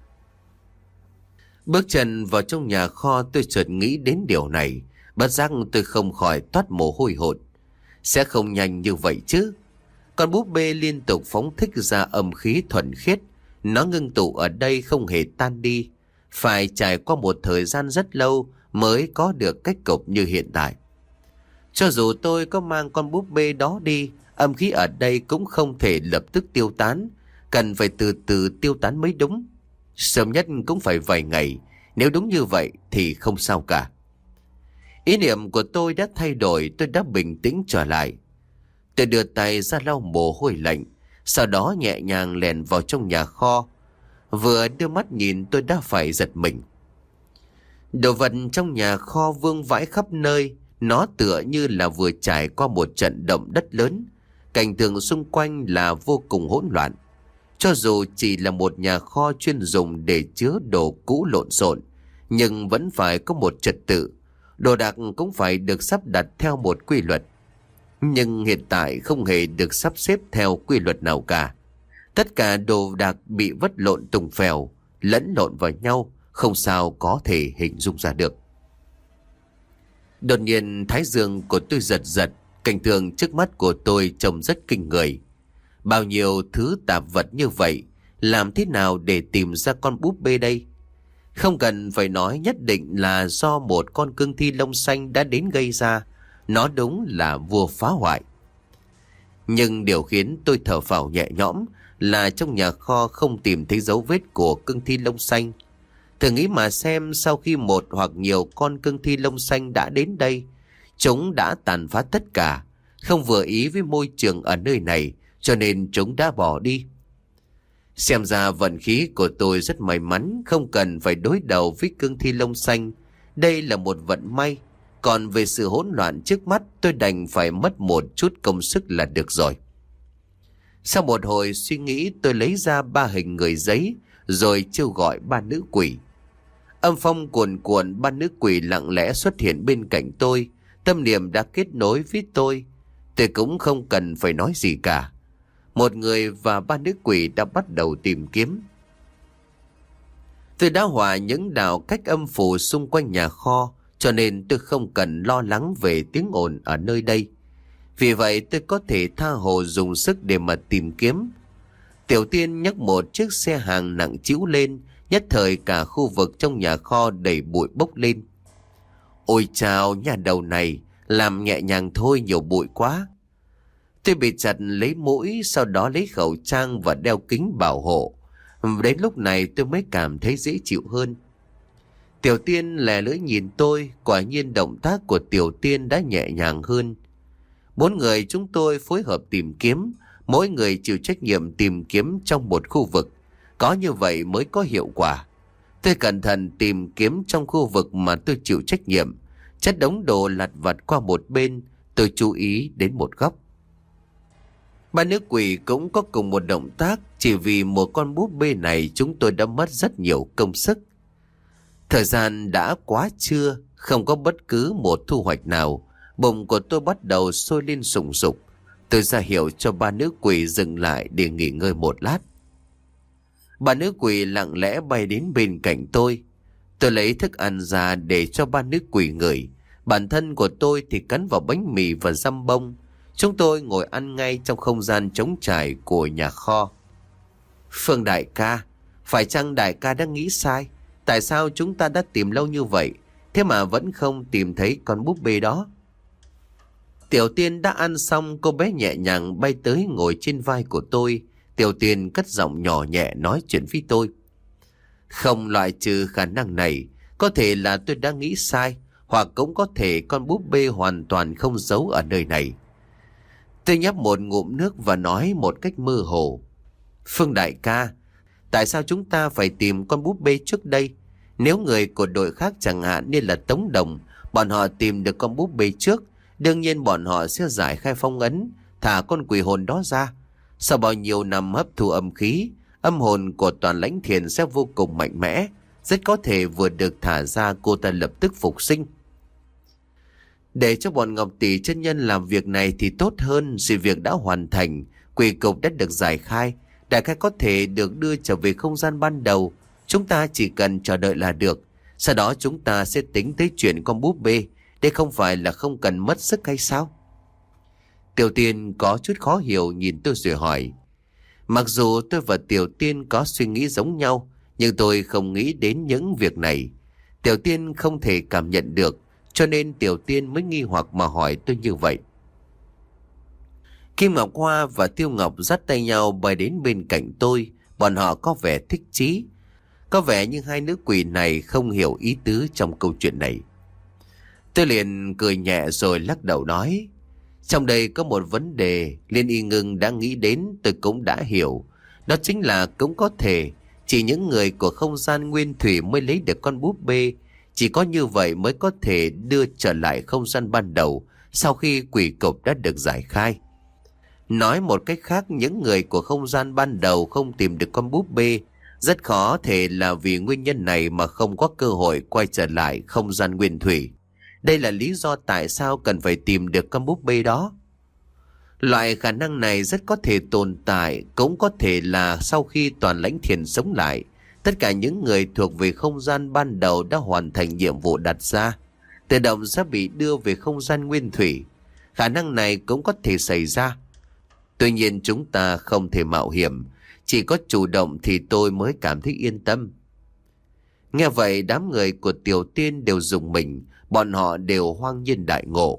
Bước chân vào trong nhà kho, tôi chợt nghĩ đến điều này. Bất giác tôi không khỏi toát mồ hôi hột. Sẽ không nhanh như vậy chứ. Con búp bê liên tục phóng thích ra âm khí thuần khiết. Nó ngưng tụ ở đây không hề tan đi. Phải trải qua một thời gian rất lâu mới có được cách cục như hiện tại. Cho dù tôi có mang con búp bê đó đi, âm khí ở đây cũng không thể lập tức tiêu tán. Cần phải từ từ tiêu tán mới đúng. Sớm nhất cũng phải vài ngày. Nếu đúng như vậy thì không sao cả. Ý niệm của tôi đã thay đổi, tôi đã bình tĩnh trở lại. Tôi đưa tay ra lau mồ hôi lạnh, sau đó nhẹ nhàng lèn vào trong nhà kho. Vừa đưa mắt nhìn tôi đã phải giật mình. Đồ vật trong nhà kho vương vãi khắp nơi, nó tựa như là vừa trải qua một trận động đất lớn. Cảnh tượng xung quanh là vô cùng hỗn loạn. Cho dù chỉ là một nhà kho chuyên dùng để chứa đồ cũ lộn xộn, nhưng vẫn phải có một trật tự. Đồ đạc cũng phải được sắp đặt theo một quy luật. Nhưng hiện tại không hề được sắp xếp theo quy luật nào cả. Tất cả đồ đạc bị vất lộn tùng phèo, lẫn lộn vào nhau, không sao có thể hình dung ra được. Đột nhiên thái dương của tôi giật giật, cảnh tượng trước mắt của tôi trông rất kinh người. Bao nhiêu thứ tạp vật như vậy, làm thế nào để tìm ra con búp bê đây? Không cần phải nói, nhất định là do một con cương thi lông xanh đã đến gây ra. Nó đúng là vua phá hoại. Nhưng điều khiến tôi thở phào nhẹ nhõm là trong nhà kho không tìm thấy dấu vết của cương thi lông xanh. Thử nghĩ mà xem, sau khi một hoặc nhiều con cương thi lông xanh đã đến đây, chúng đã tàn phá tất cả, không vừa ý với môi trường ở nơi này, cho nên chúng đã bỏ đi. Xem ra vận khí của tôi rất may mắn, không cần phải đối đầu với cương thi lông xanh. Đây là một vận may. Còn về sự hỗn loạn trước mắt, tôi đành phải mất một chút công sức là được rồi. Sau một hồi suy nghĩ, tôi lấy ra ba hình người giấy, rồi kêu gọi ba nữ quỷ. Âm phong cuồn cuộn, ba nữ quỷ lặng lẽ xuất hiện bên cạnh tôi. Tâm niệm đã kết nối với tôi. Tôi cũng không cần phải nói gì cả. Một người và ba nữ quỷ đã bắt đầu tìm kiếm. Tôi đã hòa những đạo cách âm phủ xung quanh nhà kho, cho nên tôi không cần lo lắng về tiếng ồn ở nơi đây. Vì vậy tôi có thể tha hồ dùng sức để mà tìm kiếm. Tiểu Tiên nhấc một chiếc xe hàng nặng trĩu lên, nhất thời cả khu vực trong nhà kho đầy bụi bốc lên. Ôi chao, nhà đầu này, làm nhẹ nhàng thôi, nhiều bụi quá. Tôi bị chặt lấy mũi, sau đó lấy khẩu trang và đeo kính bảo hộ. Đến lúc này tôi mới cảm thấy dễ chịu hơn. Tiểu Tiên lè lưỡi nhìn tôi, quả nhiên động tác của Tiểu Tiên đã nhẹ nhàng hơn. Bốn người chúng tôi phối hợp tìm kiếm, mỗi người chịu trách nhiệm tìm kiếm trong một khu vực. Có như vậy mới có hiệu quả. Tôi cẩn thận tìm kiếm trong khu vực mà tôi chịu trách nhiệm. Chất đống đồ lặt vặt qua một bên, tôi chú ý đến một góc. Ba nữ quỷ cũng có cùng một động tác, chỉ vì một con búp bê này chúng tôi đã mất rất nhiều công sức. Thời gian đã quá trưa, không có bất cứ một thu hoạch nào. Bụng của tôi bắt đầu sôi lên sùng sục. Tôi ra hiệu cho ba nữ quỷ dừng lại để nghỉ ngơi một lát. Ba nữ quỷ lặng lẽ bay đến bên cạnh tôi. Tôi lấy thức ăn ra để cho ba nữ quỷ ngửi. Bản thân của tôi thì cắn vào bánh mì và dăm bông. Chúng tôi ngồi ăn ngay trong không gian trống trải của nhà kho. Phương đại ca, phải chăng đại ca đã nghĩ sai? Tại sao chúng ta đã tìm lâu như vậy, thế mà vẫn không tìm thấy con búp bê đó? Tiểu Tiên đã ăn xong, cô bé nhẹ nhàng bay tới ngồi trên vai của tôi. Tiểu Tiên cất giọng nhỏ nhẹ nói chuyện với tôi. Không loại trừ khả năng này, có thể là tôi đã nghĩ sai, hoặc cũng có thể con búp bê hoàn toàn không giấu ở nơi này. Tôi nhấp một ngụm nước và nói một cách mơ hồ. Phương đại ca, tại sao chúng ta phải tìm con búp bê trước đây? Nếu người của đội khác chẳng hạn như là Tống Đồng, bọn họ tìm được con búp bê trước, đương nhiên bọn họ sẽ giải khai phong ấn, thả con quỷ hồn đó ra. Sau bao nhiêu năm hấp thụ âm khí, âm hồn của Toàn Lãnh Thiền sẽ vô cùng mạnh mẽ, rất có thể vừa được thả ra cô ta lập tức phục sinh. Để cho bọn Ngọc Tỷ chân nhân làm việc này thì tốt hơn. Sự việc đã hoàn thành, quỷ cục đã được giải khai, đại khái có thể được đưa trở về không gian ban đầu. Chúng ta chỉ cần chờ đợi là được. Sau đó chúng ta sẽ tính tới chuyện con búp bê. Đây không phải là không cần mất sức hay sao? Tiểu Tiên có chút khó hiểu nhìn tôi rồi hỏi. Mặc dù tôi và Tiểu Tiên có suy nghĩ giống nhau, nhưng tôi không nghĩ đến những việc này. Tiểu Tiên không thể cảm nhận được, cho nên Tiểu Tiên mới nghi hoặc mà hỏi tôi như vậy. Kim Ngọc Hoa và Tiêu Ngọc dắt tay nhau bay đến bên cạnh tôi. Bọn họ có vẻ thích chí. Có vẻ như hai nữ quỷ này không hiểu ý tứ trong câu chuyện này. Tôi liền cười nhẹ rồi lắc đầu nói, trong đây có một vấn đề Liên Y Ngưng đã nghĩ đến, tôi cũng đã hiểu. Đó chính là cũng có thể chỉ những người của không gian nguyên thủy mới lấy được con búp bê. Chỉ có như vậy mới có thể đưa trở lại không gian ban đầu sau khi quỷ cục đã được giải khai. Nói một cách khác, những người của không gian ban đầu không tìm được con búp bê, rất khó thể là vì nguyên nhân này mà không có cơ hội quay trở lại không gian nguyên thủy. Đây là lý do tại sao cần phải tìm được con búp bê đó. Loại khả năng này rất có thể tồn tại, cũng có thể là sau khi Toàn Lãnh Thiền sống lại, tất cả những người thuộc về không gian ban đầu đã hoàn thành nhiệm vụ đặt ra, tự động sẽ bị đưa về không gian nguyên thủy. Khả năng này cũng có thể xảy ra. Tuy nhiên chúng ta không thể mạo hiểm, chỉ có chủ động thì tôi mới cảm thấy yên tâm. Nghe vậy đám người của Tiểu Tiên đều rùng mình, bọn họ đều hoang nhiên đại ngộ.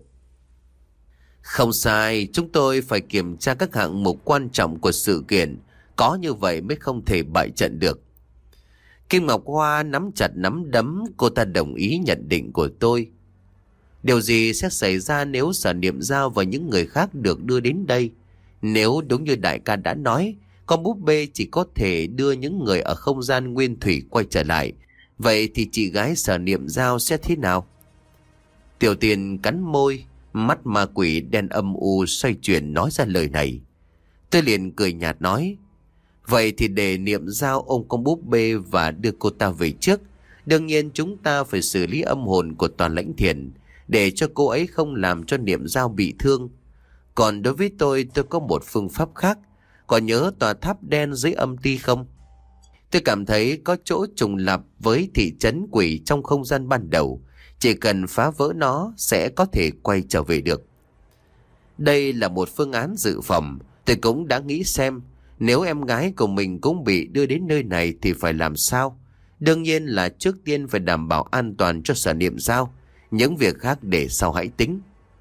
Không sai, chúng tôi phải kiểm tra các hạng mục quan trọng của sự kiện, có như vậy mới không thể bại trận được. Kim Ngọc Hoa nắm chặt nắm đấm, cô ta đồng ý nhận định của tôi. Điều gì sẽ xảy ra nếu Sở Niệm Giao và những người khác được đưa đến đây? Nếu đúng như đại ca đã nói, con búp bê chỉ có thể đưa những người ở không gian nguyên thủy quay trở lại, vậy thì chị gái Sở Niệm Giao sẽ thế nào? Tiểu Tiên cắn môi, mắt ma quỷ đen âm u xoay chuyển nói ra lời này. Tôi liền cười nhạt nói, vậy thì để Niệm Giao ôm con búp bê và đưa cô ta về trước. Đương nhiên chúng ta phải xử lý âm hồn của Toàn Lãnh Thiền, để cho cô ấy không làm cho Niệm Giao bị thương. Còn đối với tôi, tôi có một phương pháp khác. Còn nhớ tòa tháp đen dưới âm ti không? Tôi cảm thấy có chỗ trùng lặp với thị trấn quỷ trong không gian ban đầu. Chỉ cần phá vỡ nó sẽ có thể quay trở về được. Đây là một phương án dự phòng. Tôi cũng đã nghĩ xem, nếu em gái của mình cũng bị đưa đến nơi này thì phải làm sao? Đương nhiên là trước tiên phải đảm bảo an toàn cho Sở Niệm Giao. Những việc khác để sau hãy tính.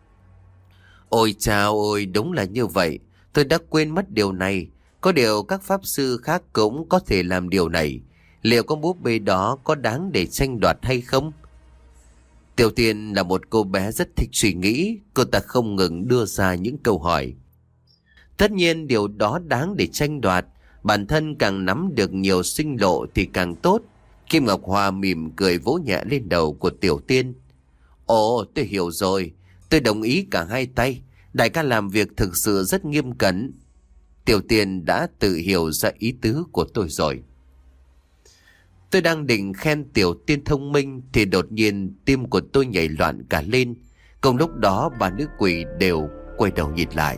Ôi chao ôi, đúng là như vậy. Tôi đã quên mất điều này. Có điều các pháp sư khác cũng có thể làm điều này. Liệu con búp bê đó có đáng để tranh đoạt hay không? Tiểu Tiên là một cô bé rất thích suy nghĩ. Cô ta không ngừng đưa ra những câu hỏi. Tất nhiên điều đó đáng để tranh đoạt. Bản thân càng nắm được nhiều sinh lộ thì càng tốt. Kim Ngọc Hoa mỉm cười vỗ nhẹ lên đầu của Tiểu Tiên. Ồ, tôi hiểu rồi. Tôi đồng ý cả hai tay. Đại ca làm việc thực sự rất nghiêm cẩn. Tiểu Tiên đã tự hiểu ra ý tứ của tôi rồi. Tôi đang định khen Tiểu Tiên thông minh thì đột nhiên tim của tôi nhảy loạn cả lên. Cùng lúc đó ba nữ quỷ đều quay đầu nhìn lại.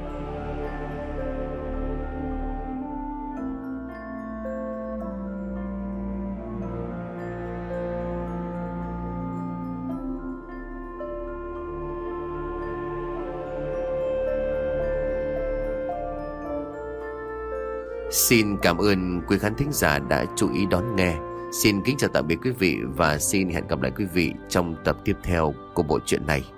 Xin cảm ơn quý khán thính giả đã chú ý đón nghe. Xin kính chào tạm biệt quý vị và xin hẹn gặp lại quý vị trong tập tiếp theo của bộ truyện này.